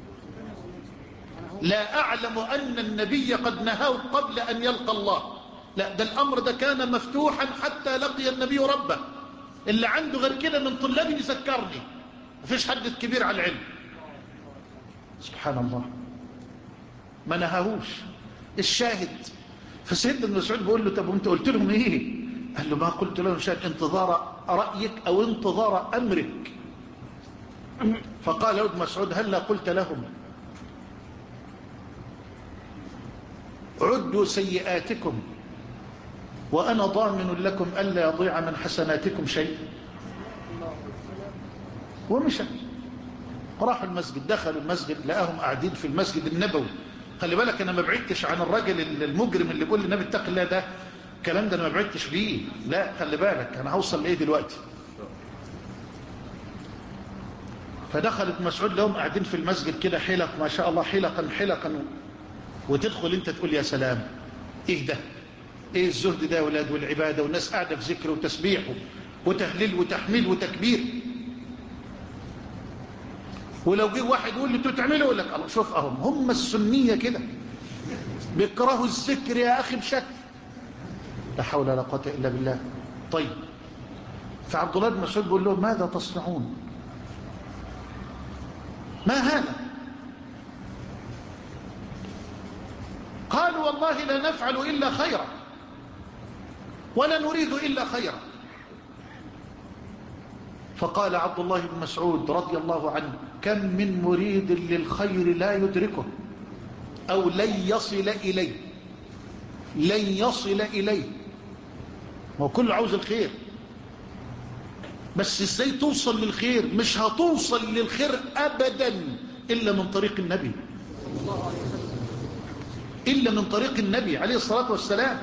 Speaker 2: لا أعلم أن النبي قد نهاه قبل أن يلقى الله. لا، ده الأمر ده كان مفتوحا حتى لقي النبي ربه. اللي عنده غير كده من طلابي يذكرني. مفيش حد كبير على العلم. سبحان الله، ما نهاهوش. الشاهد فسيدنا ابن مسعود بيقول له: طب وانت قلت لهم ايه؟ قال له: ما قلت لهم شيئا انتظار رأيك أو انتظار أمرك. فقال ابن مسعود: هل لا قلت لهم عدوا سيئاتكم وأنا ضامن لكم ألا يضيع من حسناتكم شيء؟ ومشى. راحوا المسجد، دخلوا المسجد لقاهم قاعدين في المسجد النبوي. خلي بالك أنا ما بعدتش عن الراجل المجرم اللي بيقول للنبي اتق الله ده. الكلام ده أنا ما بعدتش بيه. لا خلي بالك أنا هوصل لإيه دلوقتي. فدخل ابن مسعود لهم قاعدين في المسجد كده حلق، ما شاء الله، حلقا حلقا. وتدخل انت تقول يا سلام، ايه ده؟ ايه الزهد ده يا ولاد والعبادة، والناس قاعدة في ذكر وتسبيح وتهليل وتحميل وتكبير. ولو جه واحد يقول لي انتوا تعملوا، يقول لك الله شوف اهم هم السنية كده بيكرهوا الذكر يا اخي بشكل لا حول ولا قوة الا بالله. طيب فعبد الله بن مسعود بيقول لهم: ماذا تصنعون؟ ما هذا؟ قالوا: والله لا نفعل إلا خيرا ولا نريد إلا خيرا. فقال عبد الله بن مسعود رضي الله عنه: كم من مريد للخير لا يدركه أو لن يصل إليه، لن يصل إليه. هو كل عاوز الخير، بس ازاي توصل للخير؟ مش هتوصل للخير أبدا إلا من طريق النبي، إلا من طريق النبي عليه الصلاة والسلام.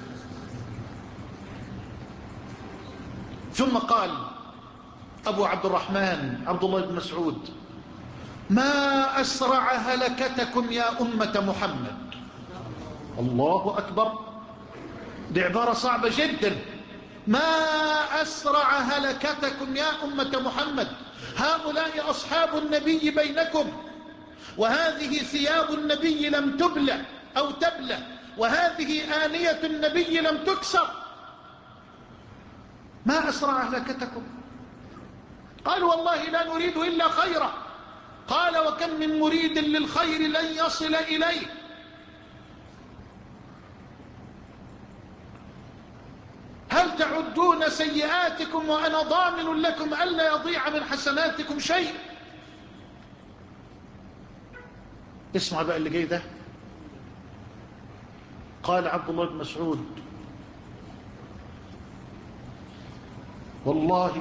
Speaker 2: ثم قال أبو عبد الرحمن عبد الله بن مسعود: ما أسرع هلكتكم يا أمة محمد. الله أكبر، دي عبارة صعبة جدا. ما أسرع هلكتكم يا أمة محمد، هؤلاء أصحاب النبي بينكم، وهذه ثياب النبي لم تبلى أو تبلى، وهذه آنية النبي لم تكسر. ما أسرع هلكتكم؟ قال: والله لا نريد إلا خيرا. قال: وكم من مريد للخير لن يصل إليه. هل تعدون سيئاتكم وأنا ضامن لكم ألا يضيع من حسناتكم شيء؟ اسمع بقى اللي جاي ده. قال عبد الله بن مسعود: والله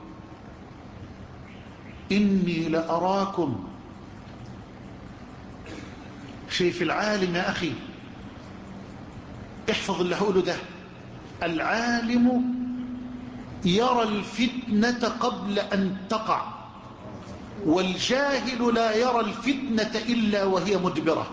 Speaker 2: إني لأراكم. شايف العالم يا أخي؟ احفظ اللي هقوله ده. العالم يرى الفتنة قبل أن تقع، والجاهل لا يرى الفتنة إلا وهي مدبرة.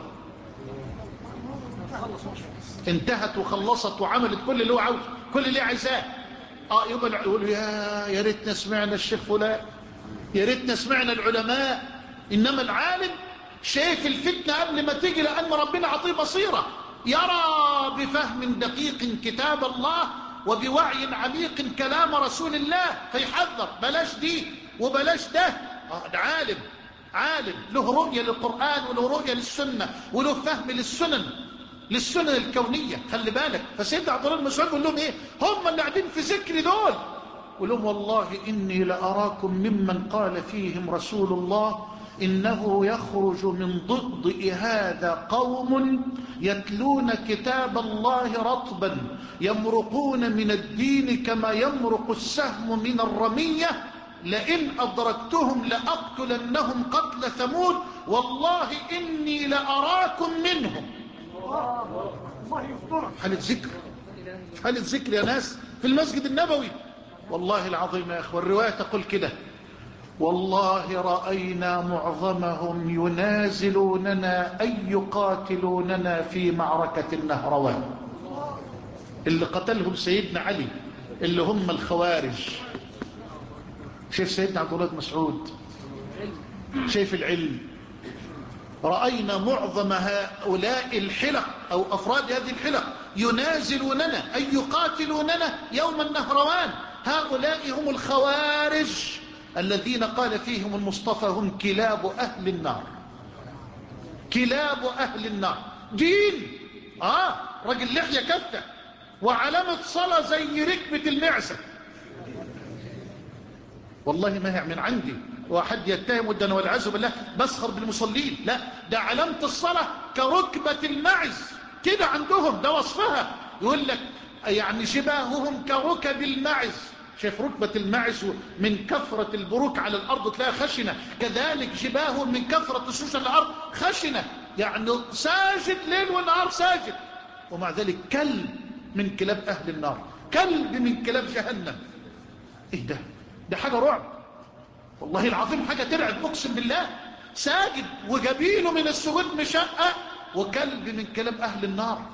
Speaker 2: انتهت وخلصت وعملت كل اللي هو عاوز، كل اللي عايزاه. اه يبقى يقول: يا يا ريتنا سمعنا الشيخ فلان، يا ريتنا سمعنا العلماء. انما العالم شايف الفتنة قبل ما تيجي، لأن ربنا عطيه بصيرة، يرى بفهم دقيق كتاب الله وبوعي عميق كلام رسول الله، فيحذر: بلاش دي وبلاش ده. آه ده عالم، عالم له رؤية للقرآن وله رؤية للسنة وله فهم للسنن، للسنن الكونية. خلي بالك. فسيدنا عبد الله بن مسعود بيقول لهم ايه؟ هم اللي قاعدين في ذكر دول، يقول لهم: والله إني لأراكم ممن قال فيهم رسول الله: إنه يخرج من ضئضئ هذا قوم يتلون كتاب الله رطبا يمرقون من الدين كما يمرق السهم من الرمية، لئن أدركتهم لأقتلنهم قتل ثمود، والله إني لأراكم منهم. حالة ذكر، حالة ذكر يا ناس في المسجد النبوي. والله العظيم يا أخوة، الرواية تقول كده: والله رأينا معظمهم ينازلوننا أي يقاتلوننا في معركة النهروان. اللي قتلهم سيدنا علي اللي هم الخوارج. شايف سيدنا عبد الله بن مسعود؟ شايف العلم؟ رأينا معظم هؤلاء الحلق أو أفراد هذه الحلق ينازلوننا أي يقاتلوننا يوم النهروان. هؤلاء هم الخوارج الذين قال فيهم المصطفى: هم كلاب أهل النار، كلاب أهل النار. دين آه رجل لحية كفة وعلامة صلاة زي ركبة المعزة. والله ما هي من عندي واحد يتهم ودنا والعياذ بالله بسخر بالمصلين، لا، ده علامة الصلاة كركبة المعز كده عندهم، ده وصفها. يقول لك يعني شباههم كركب المعز. شايف ركبة المعز من كثرة البروك على الأرض تلاقي خشنة، كذلك جباههم من كثرة السوش على الأرض خشنة، يعني ساجد ليل ونهار ساجد، ومع ذلك كلب من كلاب أهل النار، كلب من كلاب جهنم. إيه ده؟ ده حاجة رعب والله العظيم، حاجة ترعب أقسم بالله. ساجد وجبينه من السجود مشقة، وكلب من كلاب أهل النار.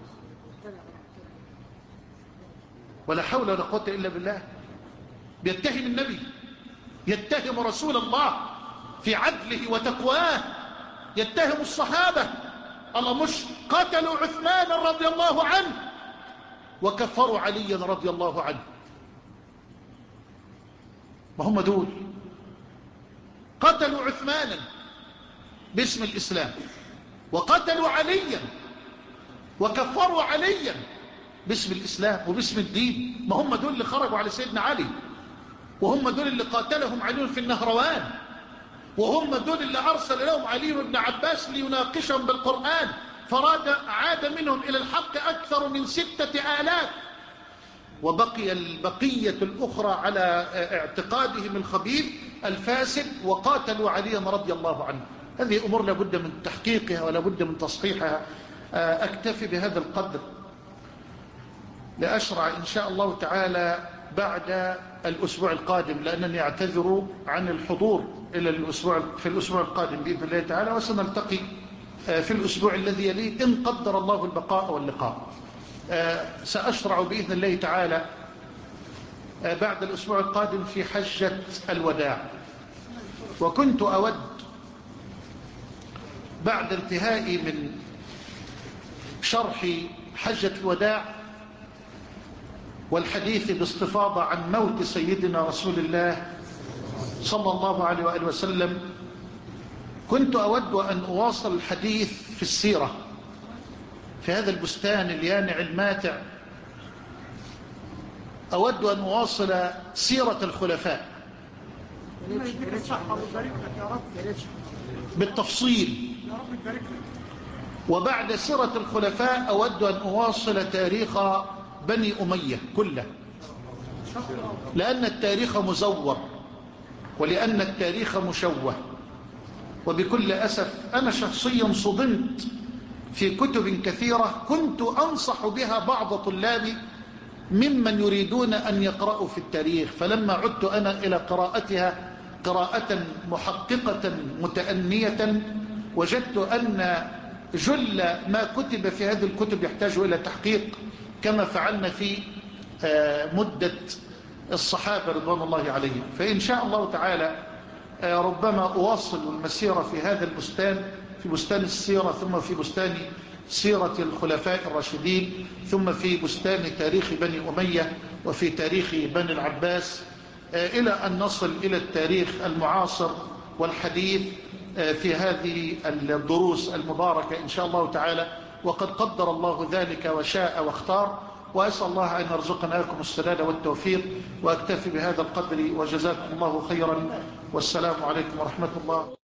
Speaker 2: ولا حول ولا قوة إلا بالله. بيتهم النبي، يتهم رسول الله في عدله وتقواه، يتهم الصحابة. الله مش قتلوا عثمان رضي الله عنه وكفروا عليا رضي الله عنه؟ ما هم دول قتلوا عثمانا باسم الإسلام، وقتلوا عليا وكفروا عليا باسم الإسلام وباسم الدين. ما هم دول اللي خرجوا على سيدنا علي. وهم دول اللي قاتلهم علي في النهروان، وهم دول اللي أرسل لهم علي بن عباس ليناقشهم بالقرآن، فراد عاد منهم إلى الحق أكثر من ستة آلاف، وبقي البقية الأخرى على اعتقادهم الخبيث الفاسد وقاتلوا عليا رضي الله عنه. هذه أمور لابد من تحقيقها ولا بد من تصحيحها. أكتفي بهذا القدر لأشرع إن شاء الله تعالى بعد الأسبوع القادم، لأنني أعتذر عن الحضور إلى الأسبوع في الأسبوع القادم بإذن الله تعالى، وسنلتقي في الأسبوع الذي يليه إن قدر الله البقاء واللقاء. سأشرع بإذن الله تعالى بعد الأسبوع القادم في حجة الوداع، وكنت أود بعد انتهائي من شرح حجة الوداع والحديث باستفاضة عن موت سيدنا رسول الله صلى الله عليه وآله وسلم، كنت أود أن أواصل الحديث في السيرة في هذا البستان اليانع الماتع. أود أن أواصل سيرة الخلفاء بالتفصيل، وبعد سيرة الخلفاء أود أن أواصل تاريخ بني أمية كله، لأن التاريخ مزور ولأن التاريخ مشوه. وبكل أسف أنا شخصيا صدمت في كتب كثيرة كنت أنصح بها بعض طلابي ممن يريدون أن يقرأوا في التاريخ، فلما عدت أنا إلى قراءتها قراءة محققة متأنية وجدت أن جل ما كتب في هذه الكتب يحتاج إلى تحقيق، كما فعلنا في مدة الصحابة رضوان الله عليهم. فإن شاء الله تعالى ربما أواصل المسيرة في هذا البستان، في بستان السيرة، ثم في بستان سيرة الخلفاء الراشدين، ثم في بستان تاريخ بني أمية، وفي تاريخ بني العباس، إلى أن نصل إلى التاريخ المعاصر والحديث في هذه الدروس المباركة إن شاء الله تعالى، وقد قدر الله ذلك وشاء واختار. وأسأل الله أن يرزقنا لكم السداد والتوفيق، وأكتفي بهذا القدر وجزاكم الله خيرا، والسلام عليكم ورحمة الله.